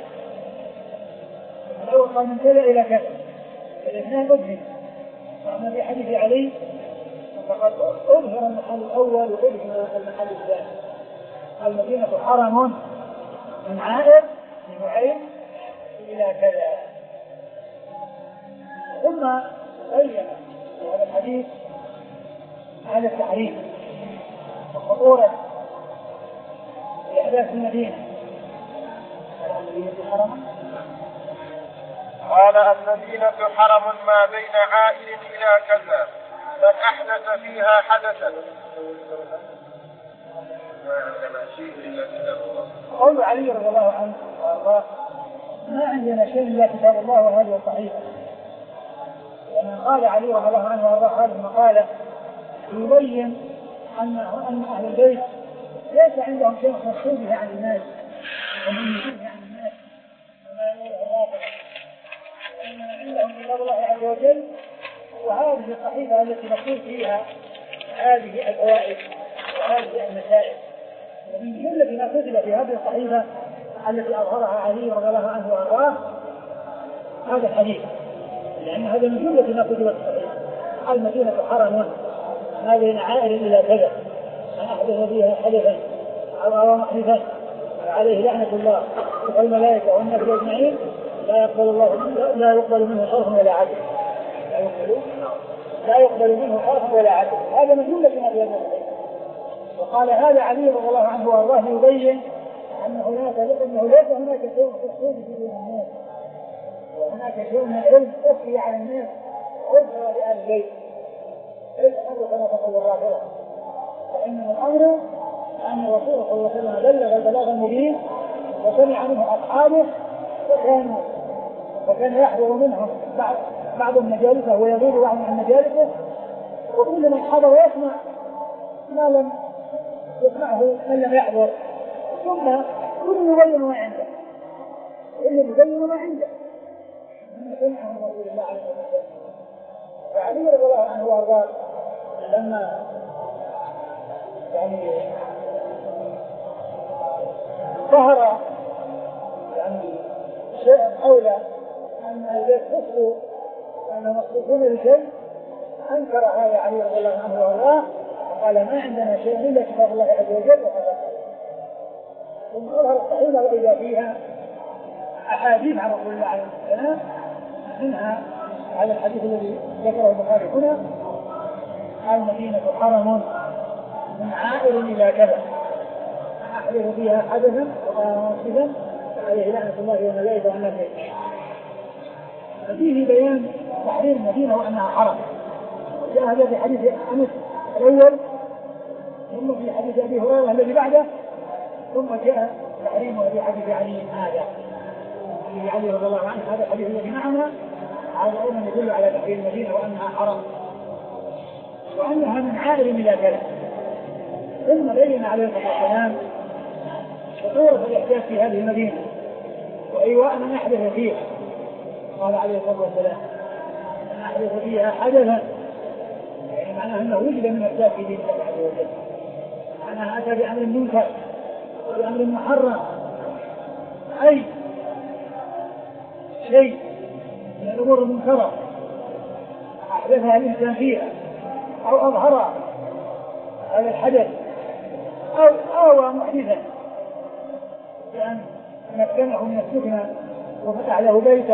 الأول قال من كذا إلى كذا، الاثنان أبهم. وأما في حديث علي فقد أظهر المحل الأول وأبهم المحل الثاني. المدينة حرم من عائر لنعيم إلى كذا. ثم بين هذا الحديث هذا التحريم وخطورة لأحداث المدينة. قال المدينة حرم ما بين عائل إلى كذا من أحدث فيها حدثا. قول علي رضي الله عنه وارضاه ما عندنا شيء الا كتاب الله وهذه الصحيفه. لما قال علي رضي الله عنه وارضاه هذه المقاله يبين ان ان اهل البيت ليس عندهم شيء مخصوص به عن الناس ومن به عن الناس وما يقول عندهم كتاب الله عز وجل وهذه الصحيفه التي مكتوب فيها هذه الفوائد وهذه المسائل. ومن جملة ما كتب في هذه الصحيفة التي أظهرها علي رضي الله عنه وأرضاه هذا الحديث، لأن هذا من جملة ما كتب في الصحيفة. المدينة حرم ما بين عائر إلى كذا من أحدث فيها حدثا أو أو محدثا عليه لعنة الله والملائكة والناس أجمعين لا يقبل الله لا يقبل منه صرف ولا عدل. لا يقبل لا يقبل منه صرف ولا عدل. هذا من جملة ما في هذه الصحيفة. وقال هذا علي رضي الله عنه وارضاه يبين ان هناك انه ليس هناك شيء مخصوص في دين الناس هناك شيء من العلم أخفي على الناس وأظهر لأهل البيت الأمر كما تقول الرافضة. فإنما الأمر أن الرسول صلى الله عليه وسلم بلغ البلاغ المبين وسمع منه أصحابه وكانوا وكان يحضر منهم بعض بعض مجالسه ويغيب بعض من مجالسه، وكل من حضر يسمع ما لم يسمعه من لم يحضر، ثم كل يبين ما عنده كل يبين ما عنده من سمعه رسول الله عليه الصلاة والسلام. فعلي رضي الله عنه وارضاه لما يعني ظهر يعني شيء أولى أن البيت خصوا أن مخصوصون بشيء أنكر هذا علي رضي الله عنه وارضاه وقال ما عندنا شيء إلا كتاب الله عز وجل وهذا. ثم أظهر الصحيفة وإذا فيها أحاديث عن رسول الله عليه السلام، منها هذا الحديث الذي ذكره البخاري هنا: المدينة حرم من عائر إلى كذا أحدث فيها حدثا وقاسدا عليه لعنة الله والملائكة والناس أجمعين. فيه بيان تحريم المدينة وأنها حرم، وجاء هذا في حديث أنس الأول، ثم في حديث أبي هريرة الذي بعده، ثم جاء تحريمه في حديث علي هذا حديث علي رضي الله عنه. هذا الحديث الذي معنا هذا أيضا يدل على تحريم المدينة وأنها حرم وأنها من عائر إلى كذا. ثم بين عليه الصلاة والسلام خطورة الإحداث في هذه المدينة وإيواء من أحدث فيها. قال عليه الصلاة والسلام: من أحدث فيها حدثا، يعني معناه أنه وجد من إحداث في دين الله عز وجل، معناها أتى بأمر منكر وبأمر محرم، أي شيء من الأمور المنكرة أحدثها الإنسان فيها أو أظهر هذا الحدث أو آوى محدثا بأن مكنه من السكنة وفتح له بيته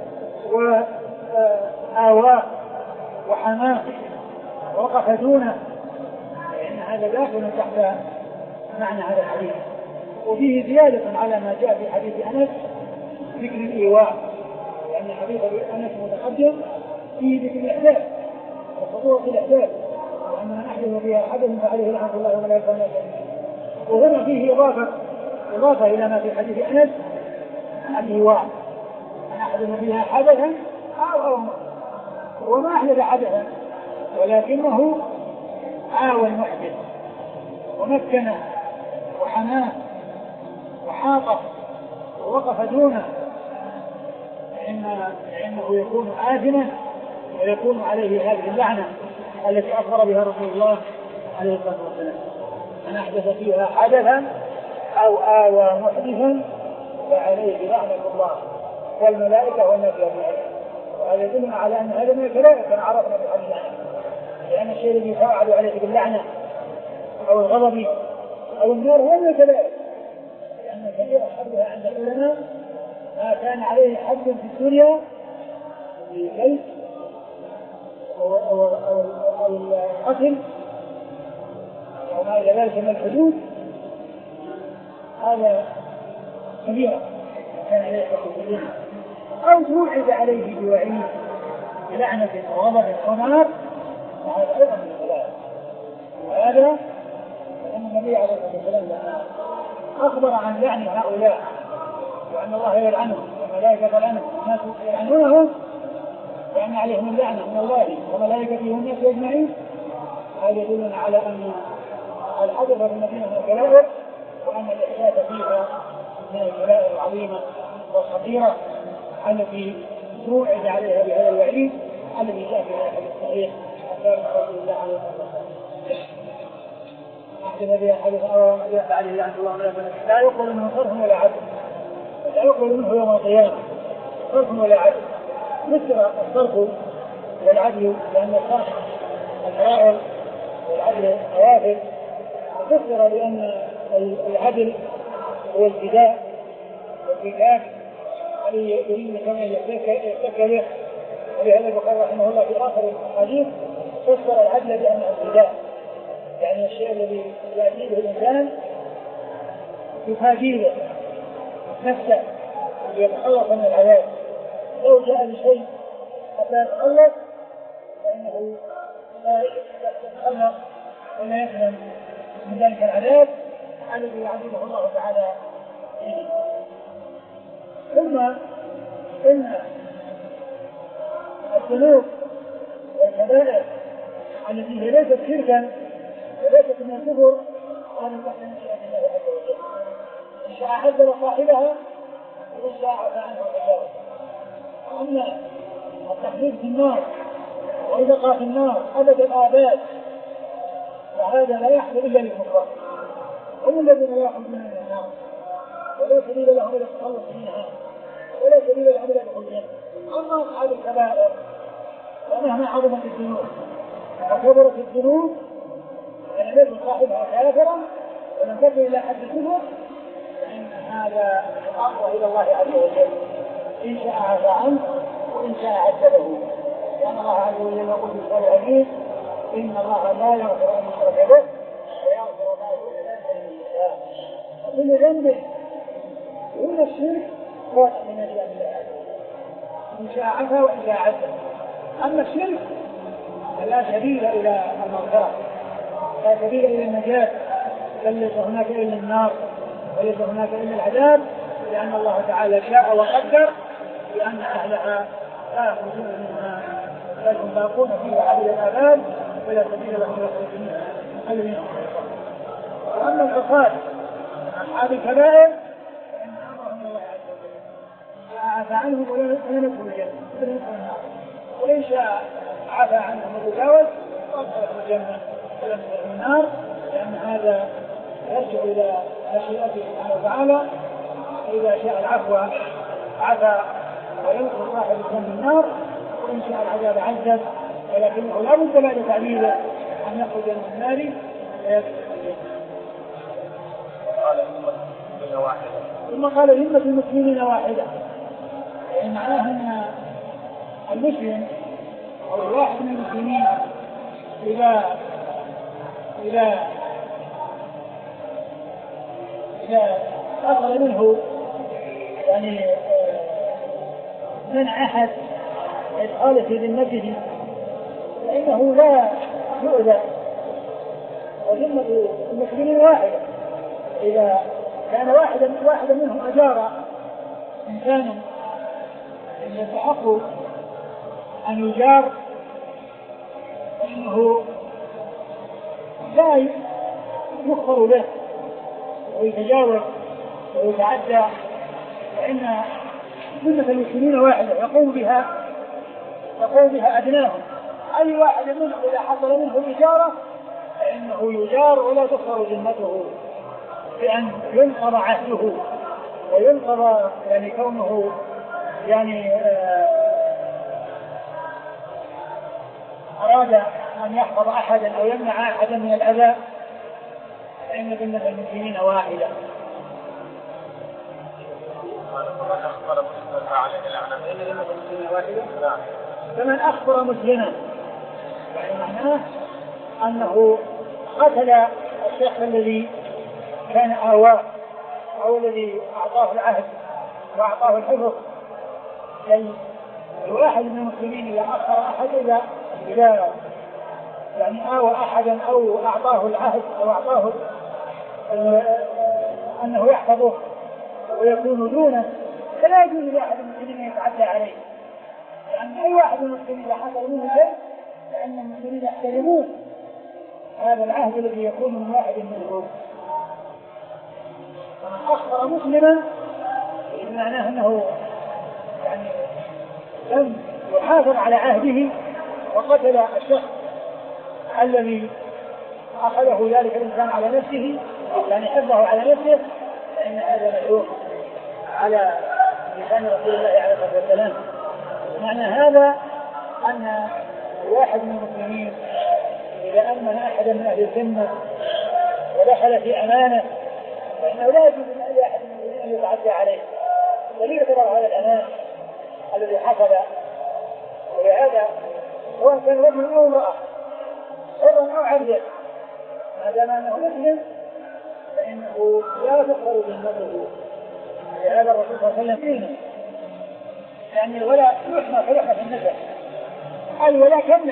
وآواه وحماه ووقف دونه، لأن هذا داخل تحت معنى هذا الحديث. وفيه زيادة على ما جاء في حديث أنس ذكر الإيواء، لأن حديث أنس متقدم فيه ذكر الإحداث وخطورة الإحداث وأن من أحدث فيها حدث فعليه لعنة الله وملائكته والناس أجمعين. وهنا فيه إضافة إضافة إلى ما في حديث أنس الإيواء، من أحدث فيها حدثا أو أو وما أحدث حدثا ولكنه آوى المحدث ومكنه وحماه وحاطه ووقف دونه، فإنه يكون آثما ويكون عليه هذه اللعنة التي أخبر بها رسول الله عليه الصلاة والسلام: من أحدث فيها حدثا أو آوى محدثا فعليه لعنة الله والملائكة والناس أجمعين. وهذا يدلنا على أن هذا من الكبائر كما عرفنا في الحديث عنه، لأن الشيء الذي يفعل عليه باللعنة أو الغضب أو النار هو من الكبائر، لأن كثير حدها عند العلماء ما كان عليه حد في الدنيا بالكيس أو, أو, أو, أو القتل أو ما إلى ذلك من الحدود، هذا كبيرة كان عليه حد الدنيا، أو توعد عليه بوعيد بلعنة وغضب ونار، وهذا أيضا من الكبائر. وهذا لأن النبي عليه الصلاة والسلام أخبر عن لعن هؤلاء وأن الله يلعنهم وملائكة يلعنهم الناس يلعنونهم وأن عليهم اللعنة من الله وملائكته والناس أجمعين. هذا يدلنا على أن الحدث في المدينة من الكبائر، وأن الإحداث فيها من الكبائر العظيمة والخطيرة التي توعد عليها بهذا الوعيد الذي جاء في الحديث الصحيح عن رسول الله عليه الصلاة والسلام: أحدث بها حدث أو يحدث عليه لعنة الله وملائكته لا يقبل منه صرف ولا عدل، لا يقبل منه يوم القيامة صرف ولا عدل. مثل الصرف والعدل، لأن الصرف الفرائض والعدل النوافل، وفسر لأن العدل هو الفداء والفداء الذي يريد كما يتكى به. ولهذا البخاري رحمه الله في آخر الحديث فسر العدل بأنه الفداء، يعني الشيء الذي يأتيه الإنسان يفاديه نفسه ويتخلص من العذاب لو جاء بشيء حتى يتخلص فإنه لا يتخلص ولا يسلم من ذلك العذاب الذي يعذبه الله تعالى فيه. ثم إن الذنوب والكبائر التي هي ليست شركا وليست من الكفر أن تحت مشيئة الله عز وجل، إن شاء عذب صاحبها وإن شاء عفى عنه وتجاوز. أما التخليد في النار والبقاء في النار أبد الآباد فهذا لا يحصل إلا للكفار، هم الذين لا يخرجون من النار ولا سبيل لهم إلى التخلص منها ولا سبيل لهم إلى دخول الجنة. أما أصحاب الكبائر ومهما عظمت الذنوب وكبرت الذنوب ولم يكن صاحبها كافرا ولم تكن إلى حد الكفر فإن هذا أقرب إلى الله عز وجل، إن شاء عفى عنه وإن شاء عذبه، لأن الله عز وجل يقول في القرآن العظيم إن الله لا يغفر أن يشرك به ويغفر ما دون ذلك لمن يشاء. وكل ذنب دون الشرك خاص من أجل الله، إن شاء عفا وإن شاء عذب. أما الشرك فلا سبيل إلى المغفرة، لا سبيل إلى النجاة، بل ليس هناك إلا النار وليس هناك إلا العذاب، لأن الله تعالى شاء وقدر بأن أهلها لا يخرجون منها بل هم باقون فيها عبد الآباد ولا سبيل لهم يخرج منها أهل منهم. وأما العصاة أصحاب الكبائر فإن أمرهم الله عز وجل عفى عنهم ولا ندخل الجنة وإن شاء عفى عنهم وتجاوز وأدخلهم الجنة ولا ندخلهم النار، لأن هذا يرجع إلى مشيئته سبحانه وتعالى. إذا شاء العفو عفى ويدخل صاحب الذنب النار، وإن شاء العذاب عذب، ولكنه لا بد بعد تعذيبه أن يخرج من النار ويدخل الجنة. ثم قال همة المسلمين واحدة، يعني معناه أن المسلم أو الواحد من المسلمين إذا إذا إذا أصل منه يعني منع أحد إدخال في ذمته فإنه لا يؤذى، وذمة المسلمين واحدة. إذا كان واحدا واحدا منهم أجار إنسانا يستحق أن يجار فإنه لا يكفر به ويتجاوز ويتعدى، فإن ذمة المسلمين واحدة يقوم بها يقوم بها أدناهم. أي واحد منهم إذا حصل منه الإجارة فإنه يجار ولا تكفر ذمته بأن ينقض عهده وينقض يعني كونه يعني أراد أن يحفظ أحدا أو يمنع أحدا من الأذى، فإن ذمة المسلمين واحدة. فمن أخبر مسلما يعني معناه أنه قتل الشخص الذي كان آواه أو الذي أعطاه العهد وأعطاه الحفظ. الواحد من المسلمين إذا أخبر أحد إذا إذا يعني آوى أحدا أو أعطاه العهد أو أعطاه أنه يحفظه ويكون دونه، فلا يجوز لأحد من المسلمين يتعدى عليه، لأن أي واحد من المسلمين إذا حصل منه شيء فإن المسلمين يحترمون هذا العهد الذي يكون من واحد منهم. فمن أخبر مسلما معناه أنه يعني لم يحافظ على عهده وقتل الشخص الذي أخذه ذلك الإنسان على نفسه يعني حفظه على نفسه، فإن هذا مشروع على لسان رسول الله عليه الصلاة والسلام. معنى هذا أن واحد من المسلمين إذا أمن أحدا من أهل الذمة ودخل في أمانة فإنه لا يجوز أن أحد من المسلمين أن يتعدى عليه وليعتبر هذا الأمان الذي حصل. ولهذا سواء كان رجل أو امرأة حرا أو عبدا ما دام أنه مسلم فإنه لا تقبل ذمته. لهذا الرسول صلى الله عليه وسلم يعني الولاء يحمى فرحة في النسب، الولاء كالنسب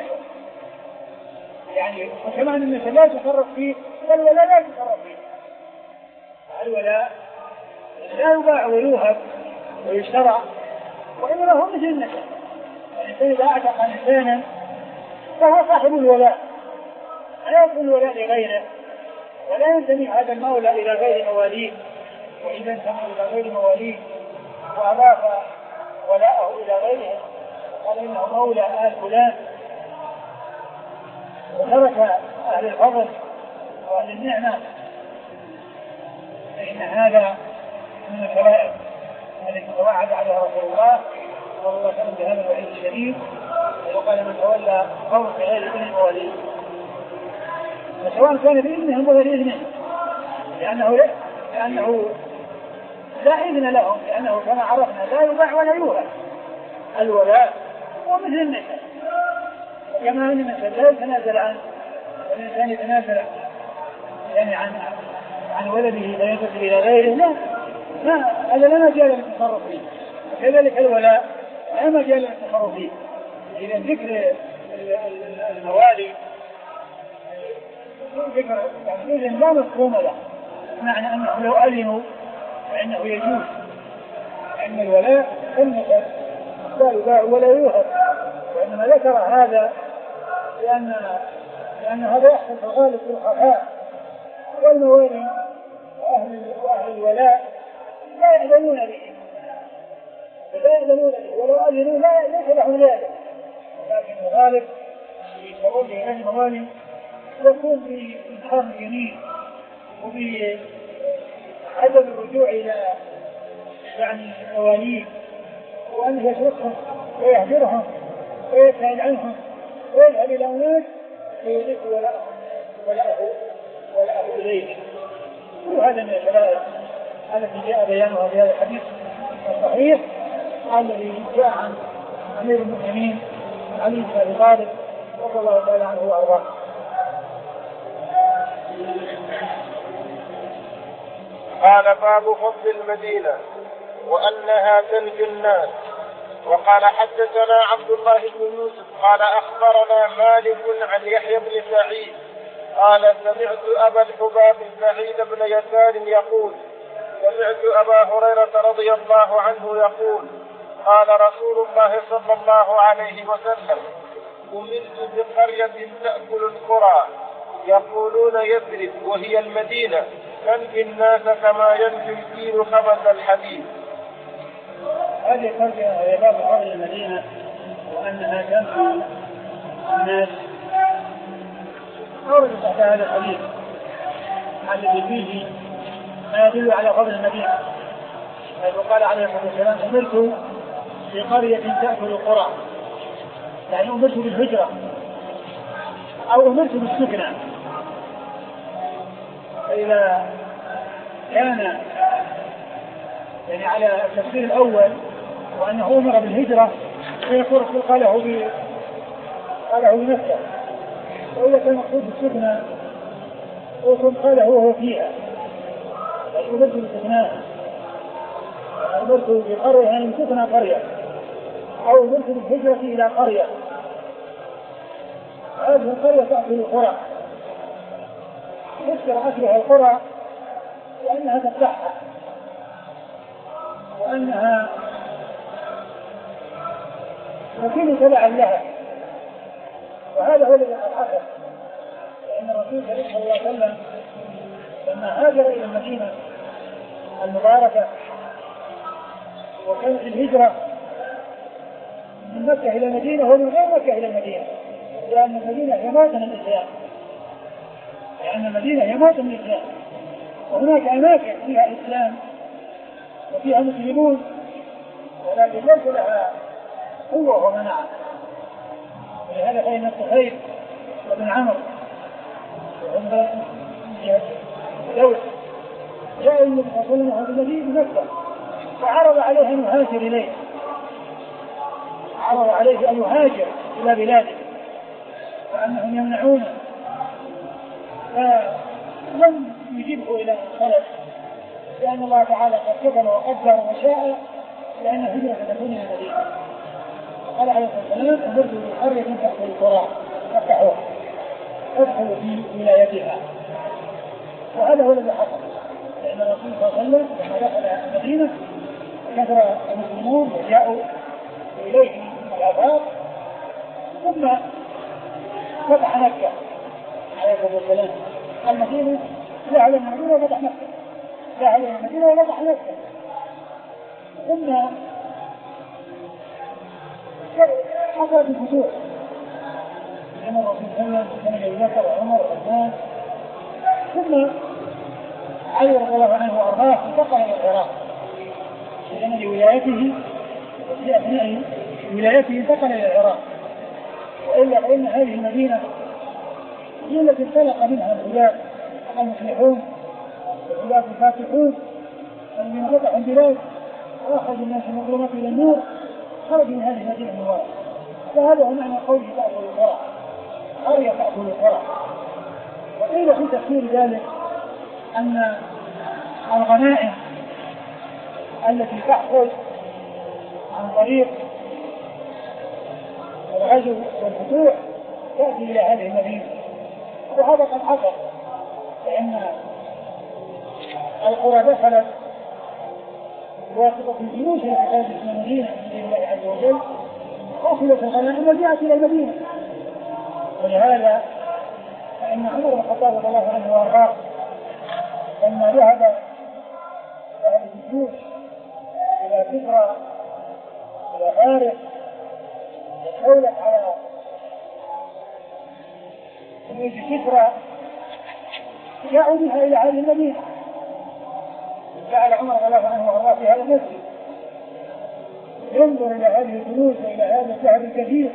يعني، وكمان النسب لا يتصرف فيه والولاء لا يتصرف فيه. الولاء لا يباع ويوهب ويشترى، وإنما هو مثل النسب. الإنسان إذا أعتق إنسانا فهو صاحب الولاء، لا يكون الولاء لغيره، ولا ينتمي هذا المولى إلى غير مواليه. وإذا انتمى إلى غير مواليه وأضاف ولاءه إلى غيره قال إنه مولى آل فلان، وترك أهل الفضل وأهل النعمة، فإن هذا من الكبائر التي توعد عليها رسول الله صلى الله عليه وسلم بهذا الوعيد الشديد، وقال من تولى قوم بغير إذن مواليه، فسواء كان بإذنهم وغير إذنهم، لأنه لأنه لا إذن لهم، لأنه كما عرفنا لا يباع ولا يوهب. الولاء هو مثل النسب، كما أن النسب لا يتنازل عن والإنسان يتنازل يعني عن عن ولده لا ينتسب إلى غيره، لا ما هذا لا مجال للتصرف فيه. وكذلك الولاء لا مجال للتصرف فيه. إذا ذكر الموالي ذكر يعني لا مفهوم له، معنى أنه لو أذنوا فإنه يجوز، لأن الولاء النسب لا يباع ولا يوهب، وإنما ذكر هذا لأن لأن هذا يحصل في الغالب في الخفاء، والموالي وأهل وأهل الولاء لا يأذنون به، لا يأذنون به، ولو أذنوا لا ليس لهم ذلك، ولكن الغالب في تولي هذه الموالي يكون بإظهار اليمين وبعدم الرجوع إلى يعني مواليه، وأنه يتركهم ويهجرهم ويبتعد عنهم ويذهب إلى أناس فيضيف ولاءه ولاءه ولاءه إليه. وهذا من الكبائر التي جاء بيانها في هذا الحديث الصحيح الذي جاء عن أمير المؤمنين علي بن أبي طالب رضي الله تعالى عنه وأرضاه. قال باب فضل المدينة وأنها تنجي الناس. وقال حدثنا عبد الله بن يوسف قال أخبرنا مالك عن يحيى بن سعيد قال سمعت أبا الحباب سعيد بن يسار يقول سمعت أبا هريرة رضي الله عنه يقول قال رسول الله صلى الله عليه وسلم أمرت بقرية تأكل القرى يقولون يثرب وهي المدينة تنجي الناس كما ينجي الكيل خبث الحديد. هذه القرية هي باب فضل المدينة وأنها تنجي الناس. أورد تحت هذا الحديث الذي فيه ما يدل على فضل المدينة، حيث قال عليه الصلاة والسلام أمرت بقرية تأكل القرى، يعني أمرت بالهجرة أو أمرت بالسكنة. فإذا كان يعني على التفسير الأول وأنه أمر بالهجرة فيقول قاله ب قاله بنفسه، وإذا كان مقصود بالسكنة وكن قاله وهو فيها، أمرت بالسكناء، أمرت بقرية يعني سكنى قرية، أو أمرت بالهجرة إلى قرية. هذه القرية تأكل القرى، يذكر أكلها القرى لأنها تفتحها وأنها تكون تبعا لها، وهذا هو الذي حصل. لأن الرسول صلى الله عليه وسلم لما هاجر إلى المدينة المباركة وكانت الهجرة من مكة إلى المدينة ومن غير مكة إلى المدينة، لأن المدينة هي موطن الإسلام، لأن المدينة هي موطن الإسلام، وهناك أماكن فيها إسلام وفيها مسلمون ولكن ليس لها قوة ومناعة. ولهذا فإن الصهيب وابن عمرو وهم دولة جاء النبي صلى الله عليه وسلم في مدينة مكة فعرض عليه أن يهاجر إليه، عرض عليه أن يهاجر إلى بلاده وأنهم يمنعونه، فلم يجيبه إلى الخلف، لأن الله تعالى قد كتب وقدر وشاء لأن الهجرة ستكون إلى المدينة. قال عليه الصلاة والسلام: أمرت بقرية تحت القرى فافتحوها ادخلوا في ولايتها. وهذا هو الذي حصل، لأن الرسول صلى الله عليه وسلم لما دخل المدينة كثر المسلمون وجاءوا إليه الآثار، ثم فتح مكة عليه الصلاة والسلام. المدينة لا على المدينة وفتح مكة، لا على المدينة وفتح مكة. ثم حصلت الفتوح لأن الرسول صلى الله عليه وسلم كان أبي بكر وعمر وعثمان. ثم علي رضي الله عنه وأرضاه انتقل إلى العراق لأن لولايته في أثناء ولايته انتقل إلى العراق. وإلا فإن هذه المدينة هي التي انطلق منها الهداة المصلحون والهداة الفاتحون الذين فتحوا البلاد وأخرجوا الناس من الظلمات إلى النور، خرجوا من هذه المدينة المباركة. فهذا هو معنى قوله تأكل القرى، قرية تأكل القرى. وقيل في تفسير ذلك أن الغنائم التي تحصل عن طريق الغزو والفتوح تأتي إلى هذه المدينة، وهذا قد حصل، لأن القرى دخلت بواسطة الجيوش التي خرجت من المدينة بإذن الله عز وجل، أخذت الغنائم وجاءت إلى المدينة. ولهذا فإن عمر بن الخطاب رضي الله عنه وأرضاه لما ذهب ذهب الجيوش إلى كسرى إلى فارس استولت على جيوش كسرى، جاءوا بها إلى هذه المدينة. جعل عمر رضي الله عنه وأرضاه في هذا المسجد ينظر إلى هذه الجنود وإلى هذا الذهب الكثير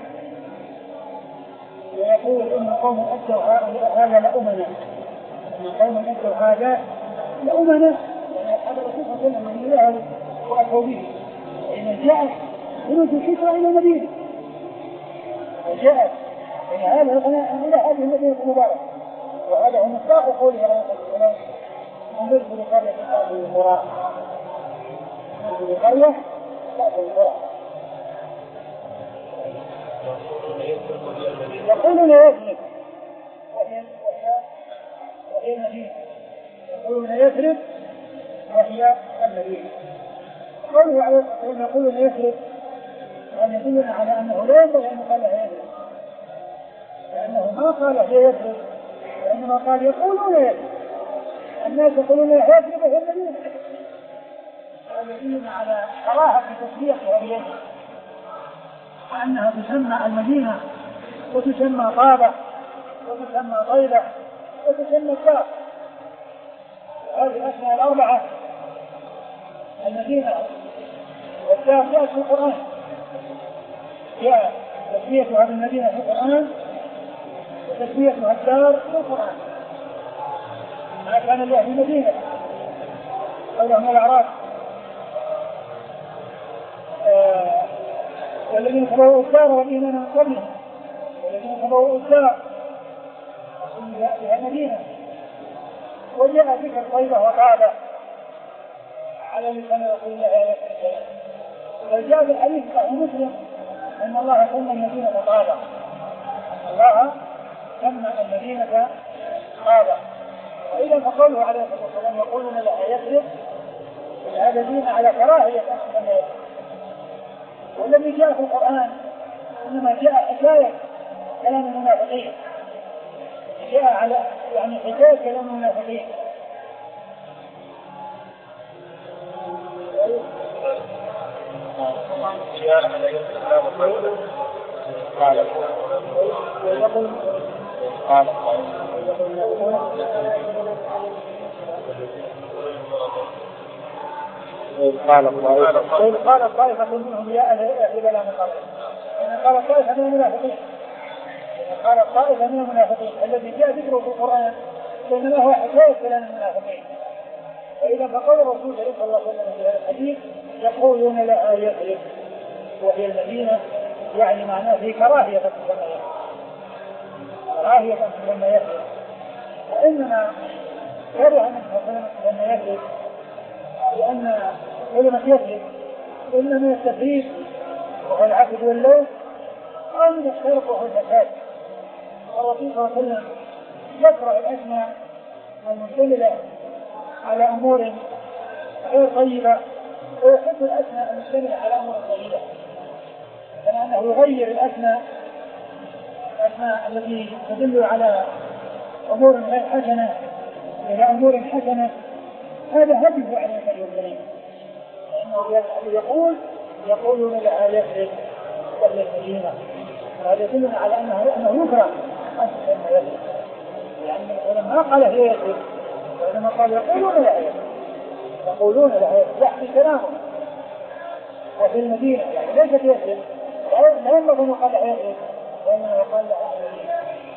ويقول: إن قوم أدوا هذا لأمنا، إن قوم أدوا هذا لأمنا. هذا الرسول صلى الله عليه وسلم من يعرف وأتوا به، إن جاءت جنود كسرى إلى المدينة وجاءت إلى هذا الغنائم إلى هذه المدينة المباركة. وهذا هو مصداق قوله عليه الصلاة والسلام: أمرت بقرية تأكل القرى، أمرت بقرية تأكل القرى. يقولون يثرب وهي وهي المدينة، يقولون يثرب وهي المدينة. قوله عليه الصلاة والسلام يقولون يثرب أن يدلنا على أنه لا ينبغي أن يقال لها يثرب، لأنه ما قال هي يثرب، وإنما قال يقولون يثرب. الناس يقولون يثرب وهي المدينة، يدلنا على كراهة في تسميتها بيده، وأنها تسمى المدينة وتسمى طابة وتسمى طيبة وتسمى الدار. هذه الأسماء الأربعة المدينة والدار جاءت في القرآن، جاء تسميتها بالمدينة في القرآن وتسميتها الدار في القرآن. ما كان لأهل المدينة قولهم الأعراب آه والذين تبوؤوا الدار والإيمان من قبلهم والذين تبوؤوا الدار بها المدينة. وجاء ذكر طيبة وطابة على لسان رسول الله عليه الصلاة والسلام. وجاء في الحديث صحيح مسلم أن الله سمى المدينة طابة، الله سمى المدينة طابة. وإذا فقوله عليه الصلاة والسلام يقولون لها يثرب، هذا دين على كراهية أخذ ما يثرب. والذي جاء في القرآن إنما جاء حكاية كلام المنافقين، جاء على يعني حكاية كلام المنافقين. قال ويقول قال قال الطائفة قال الطائفة منهم يا أهل بلا مقابل، قال الطائفة من المنافقين، قال الطائفة من المنافقين الذي جاء ذكره في القرآن إنما هو حكاية كلام المنافقين. وإذا فقال الرسول صلى الله عليه وسلم في هذا الحديث يقولون لها يثرب وهي المدينة، يعني معناه في كراهية تسمى يثرب، كراهية تسمى يثرب. وإنما كره من تسمى يثرب لأن كلمة يثرب إما من التفريط وهو العقد واللوم أو من الشرق وهو الفساد. والرسول صلى الله عليه وسلم يكره الأسماء المشتملة على أمور غير طيبة ويحب الأسماء المشتملة على أمور طيبة، لأنه يغير الأسماء الأسماء التي تدل على أمور غير حسنة إلى أمور حسنة. هذا هدف على النبي الكريم، لأنه يقول يقولون لها يثرب ولا المدينة، وهذا يدلنا على أنه أنه يكره أن تسمى يثرب، لأن العلماء قال هي يثرب، وإنما قال يقولون لها يثرب يقولون لها يثرب يحكي كلامهم. وفي المدينة يعني ليست يثرب، لا ينبغي أن قال يثرب وإنما قال لها المدينة.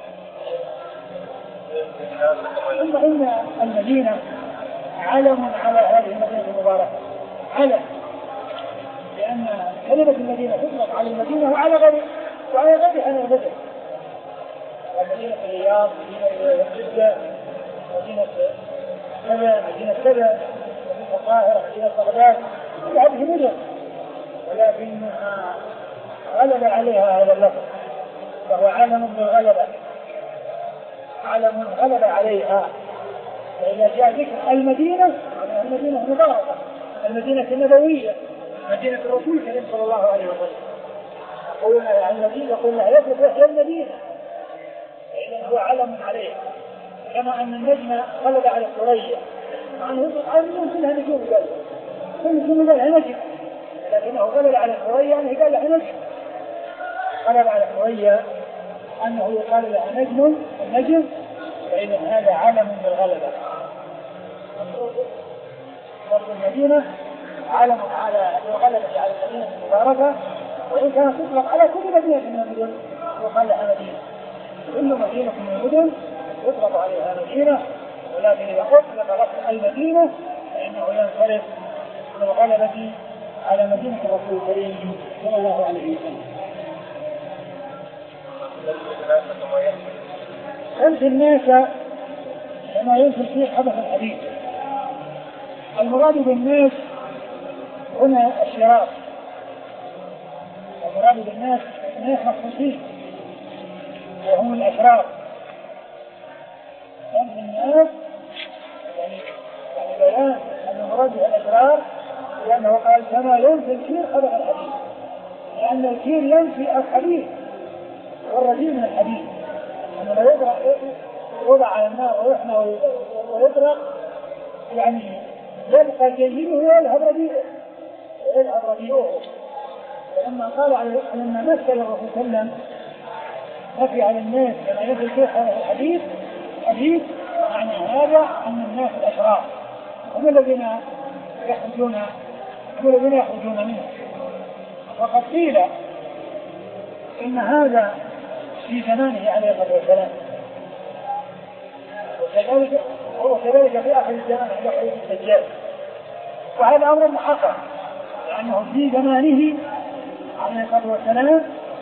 ثم إن المدينة علم على هذه المدينة المباركة، علم، لأن كلمة المدينة تطلق على المدينة وعلى غير وعلى غيرها من البلد. مدينة الرياض، مدينة جدة، مدينة كذا، مدينة كذا، مدينة القاهرة، مدينة بغداد، كل هذه مدن، ولكنها غلب عليها هذا اللفظ، فهو علم بالغلبة، علم غلب عليها. فإذا جاء ذكر المدينة، المدينة مباركة، المدينة النبوية، مدينة الرسول الكريم صلى الله عليه وسلم، يقولون عن المدينة يقولون يثرب وهي المدينة، فإذا هو علم عليها. كما أن النجم غلب على الثريا، عنه كلها نجوم قال كل نجوم قالها نجم، لكنه غلب على الثريا يعني قال لها نجم، غلب على الثريا أنه يقال لها نجم النجم، فإذا هذا علم بالغلبة. رب المدينة علم على الغلبة على المدينة المباركة، وإن كانت تطلق على كل مدينة من المدن يقال لها مدينة، كل مدينة من المدن يطلق عليها مدينة، ولكن إذا أطلق لفظ المدينة فإنه ينصرف من الغلبة على مدينة الرسول الكريم صلى الله عليه وسلم. خمس الناس كما ينزل فيه حدث الحديث. المراد بالناس هنا الشرار، المراد بالناس ناس مخصوصين وهم الأشرار. خمس الناس يعني بيان أن المراد بالأشرار، لأنه قال كما ينزل الكير حدث الحديث، لأن الكير ينفي الحديث والرديء من الحديث، أنه لا يوضع على النار ويحمى ويطرق يعني يبقى جيده ويذهب رديئه ويذهب رديئه. ولما قال على لما مثل الرسول صلى الله عليه وسلم نفي على الناس كما ينزل كيف هذا الحديث حديث، معنى هذا أن الناس الأشرار هم الذين يخرجون هم الذين يخرجون منه. وقد قيل إن هذا في زمانه عليه الصلاة والسلام، وكذلك وكذلك في آخر الزمان عند خروج الدجال، وهذا أمر محقق، لأنه في زمانه عليه الصلاة والسلام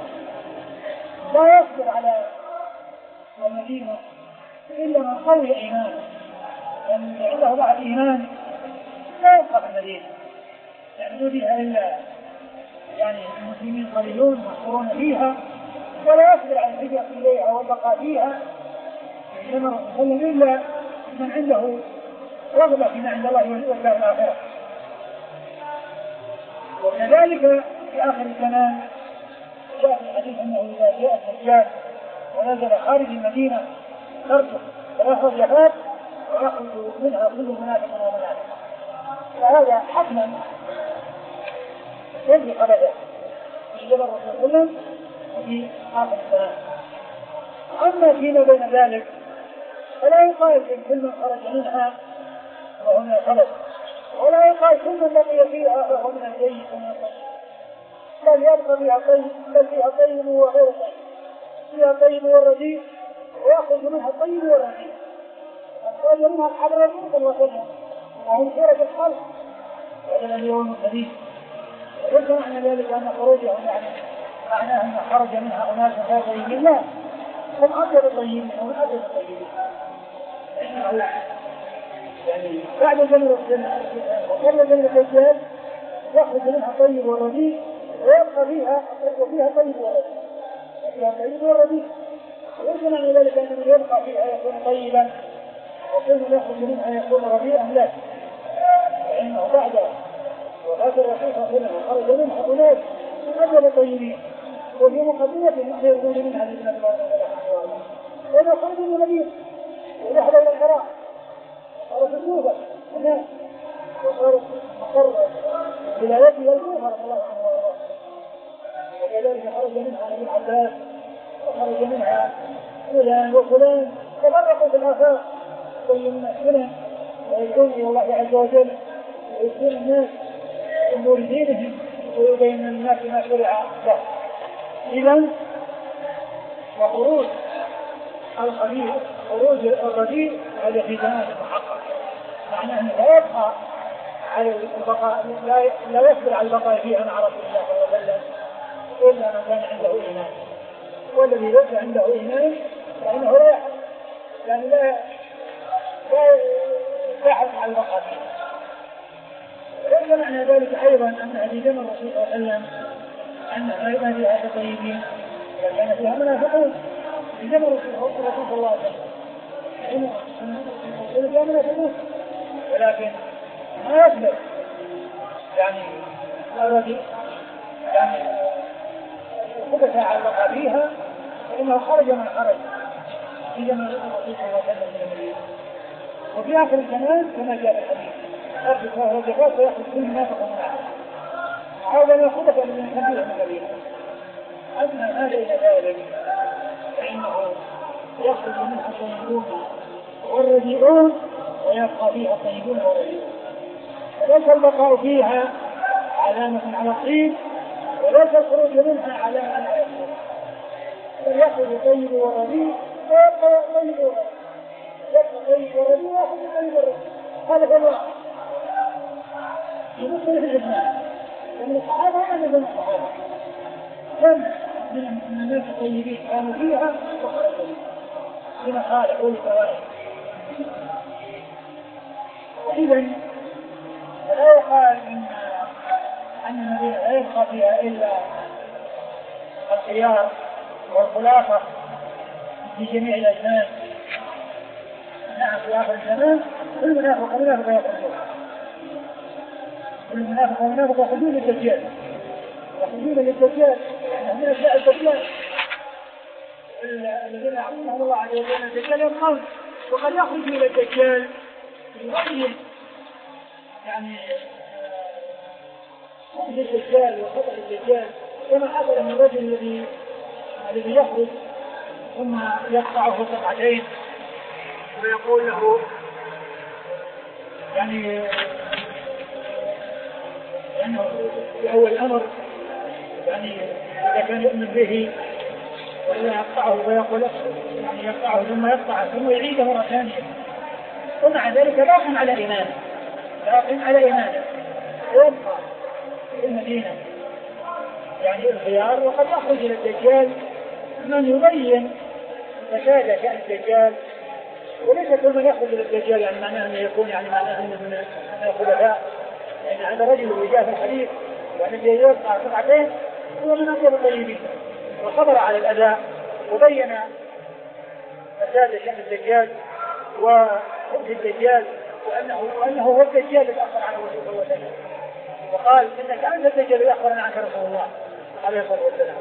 لا يصبر على المدينة إلا من قوي إيمانه، لأن يعني عنده بعض إيمان لا يبقى في المدينة، يعني بها إلا يعني المسلمين قليلون محصورون فيها، ولا يصبر على الهجرة إليها والبقاء فيها إنما الرسول إلا من عنده رغبة فيما عند الله والدار الآخرة. وكذلك في آخر الزمان جاء في الحديث أنه إذا جاء الدجال ونزل خارج المدينة ترجع ويخرج يخاف ويخرج منها كل منافق ومنافق، فهذا حتما يجري قبله في جبل الرسول صلى الله عليه وسلم في آخر الزمان. أما فيما بين ذلك فلا يقال كل من خرج منها وهو من الخلق، ولا يقال كل من بقي فيها فهو من الجيد ومن الطيب، بل يبقى فيها طيب، بل فيها طيب وغير طيب، فيها طيب والرديء ويأخذ منها الطيب والرديء، أخرج منها الحبر المنقل وسلم وهم خيرة الخلق وإلى اليوم الحديث. وليس معنى ذلك أن خروجهم يعني معناه أن خرج منها أناس غير طيبين، لا، هم أفضل الطيبين هم أفضل الطيبين. يعني بعد زمن وقبل زمن الدجال يخرج منها الطيب والرديء ويبقى فيها وفيها طيب والرديء فيها طيب والرديء. وليس معنى ذلك أن من يبقى فيها يكون طيبا وكل من يخرج منها يكون رديئا، لا، فإنه بعد وفاة الرسول صلى الله عليه وسلم خرج منها أناس أجل طيبين، وفي مقدمة من يخرج منها الذين لا يعلمون وإذا خرج من المدينة ونحن إلى العراق صار في الكوفة هناك وصار مقر ولايته الكوفة رضي الله عنه وارضاه. وكذلك خرج منها ابن عباس وخرج منها فلان وفلان تفرقوا في الآفاق بين أسئلة ويدعون إلى الله عز وجل ويدعون الناس أمور دينهم ويبين الناس ما شرع له. إذن وخروج الخبيث خروج الرديء هذا في زمان محقق، معناه أنه لا يبقى على البقاء، لا يصبر على البقاء فيها مع رسول الله صلى الله عليه وسلم إلا من كان عنده إيمان، والذي ليس عنده إيمان فإنه لا يحرم، يعني لا يحرم على البقاء فيها. ليس معنى ذلك أيضا أن هذه دم الرسول صلى الله عليه وسلم أن ما فيها طيبين وكان فيها منافقون. دم الرسول صلى الله عليه وسلم فيها منافقون، ولكن ما يثبت يعني الذي يعني حدث على البقاء فيها فإنه خرج من خرج في دم الرسول صلى الله عليه وسلم من المدينة. وفي آخر الزمان كما جاء الحديث أخذ فهو رجفات ويأخذ كل منافق ومنافق هذا ما حدث من النبي من المدينة. أما هذا إلى ذلك فإنه يخرج منها الطيبون والرديئون ويبقى فيها الطيبون والرديئون، وليس البقاء فيها علامة على الطيب وليس الخروج منها علامة على الطيب، بل يخرج طيب ورديء ويبقى طيب ورديء، يبقى طيب ورديء ويخرج طيب ورديء. هذا هو الواقع يمثل في الإجماع. ومن الصحابة ومن من الصحابة كم من الناس الطيبين كانوا فيها وخرجوا منها لما قال قول الفوائد. إذن لا يقال إن أن المدينة لا يبقى فيها إلا الخيار والخلافة في جميع الأزمان. نعم في آخر الزمان كل منافق ومنافق يخرجون، كل منافق ومنافق يخرجون للدجال، يخرجون للدجال من أشياء الدجال الذين يعلمهم الله عز وجل. الدجال يبقون وقد يخرج إلى الدجال يبين يعني خبز الدجال وخطأ الدجال كما حصل من الرجل الذي الذي يخرج ثم يقطعه قطعتين ويقول له يعني يعني في أول الأمر يعني إذا كان يؤمن به وإذا يقطعه فيقول يعني يقطعه ثم يقطعه ثم يعيده مرة ثانية، ومع ذلك باق على إيمانه باق على إيمانه ويبقى في المدينة يعني الخيار. وقد يخرج إلى الدجال من يبين فساد شأن الدجال، وليس كل من يخرج إلى الدجال يعني معناه أنه يكون يعني معناه أنه من الخلفاء، يعني هذا رجل اللي جاء في الحديث والذي يقطع قطعتين هو من أطيب الطيبين وصبر على الأذى وبين فساد شأن الدجال وخبث الدجال وأنه وأنه هو الدجال الذي أخبر عنه رسول الله صلى الله عليه وسلم، وقال إنك أنت الدجال الذي أخبر عنك رسول الله عليه الصلاة والسلام.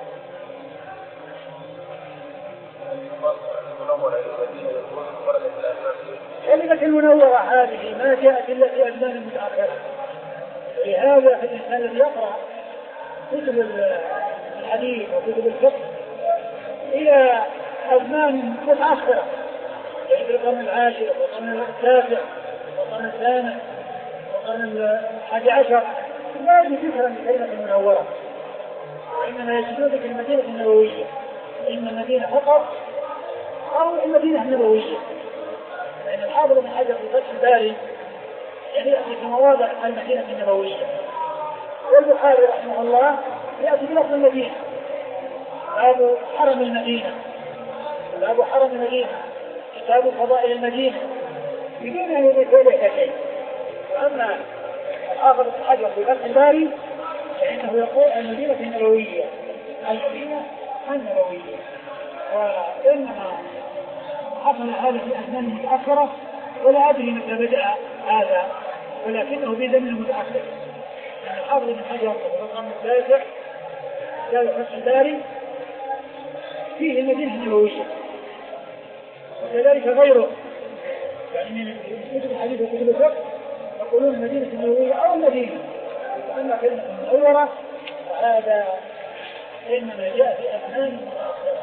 كلمة المنورة هذه ما جاءت إلا في أزمان متأخرة، لهذا في الإنسان الذي يقرأ كتب الحديث وكتب الفقه إلى أزمان متأخرة يعني في القرن العاشر والقرن التاسع والقرن الثامن والقرن الحادي عشر لا يجد ذكرا لكلمة المنورة، وإنما يجدون في المدينة النبوية، إما المدينة فقط أو المدينة النبوية. لأن الحافظ بن حجر في فتح الباري يأتي في مواضع المدينة النبوية، والبخاري رحمه الله يأتي بلفظ المدينة باب حرم المدينة، باب حرم المدينة، كتاب فضائل المدينة بدون أن يذكر له شيء. وأما حافظ ابن حجر في فتح الباري فإنه يقول المدينة النبوية، المدينة النبوية، وإنما حصل هذا في أزمان متأخرة ولا أدري متى بدأ هذا، ولكنه في زمن متأخر. يعني حافظ ابن حجر في الرقم التاسع كتاب فتح الباري فيه المدينة النبوية، وكذلك غيره يعني من كتب الحديث وكتب الفقه يقولون المدينة النبوية أو المدينة، أما كلمة منورة وهذا إنما جاء في أزمان متأخرة.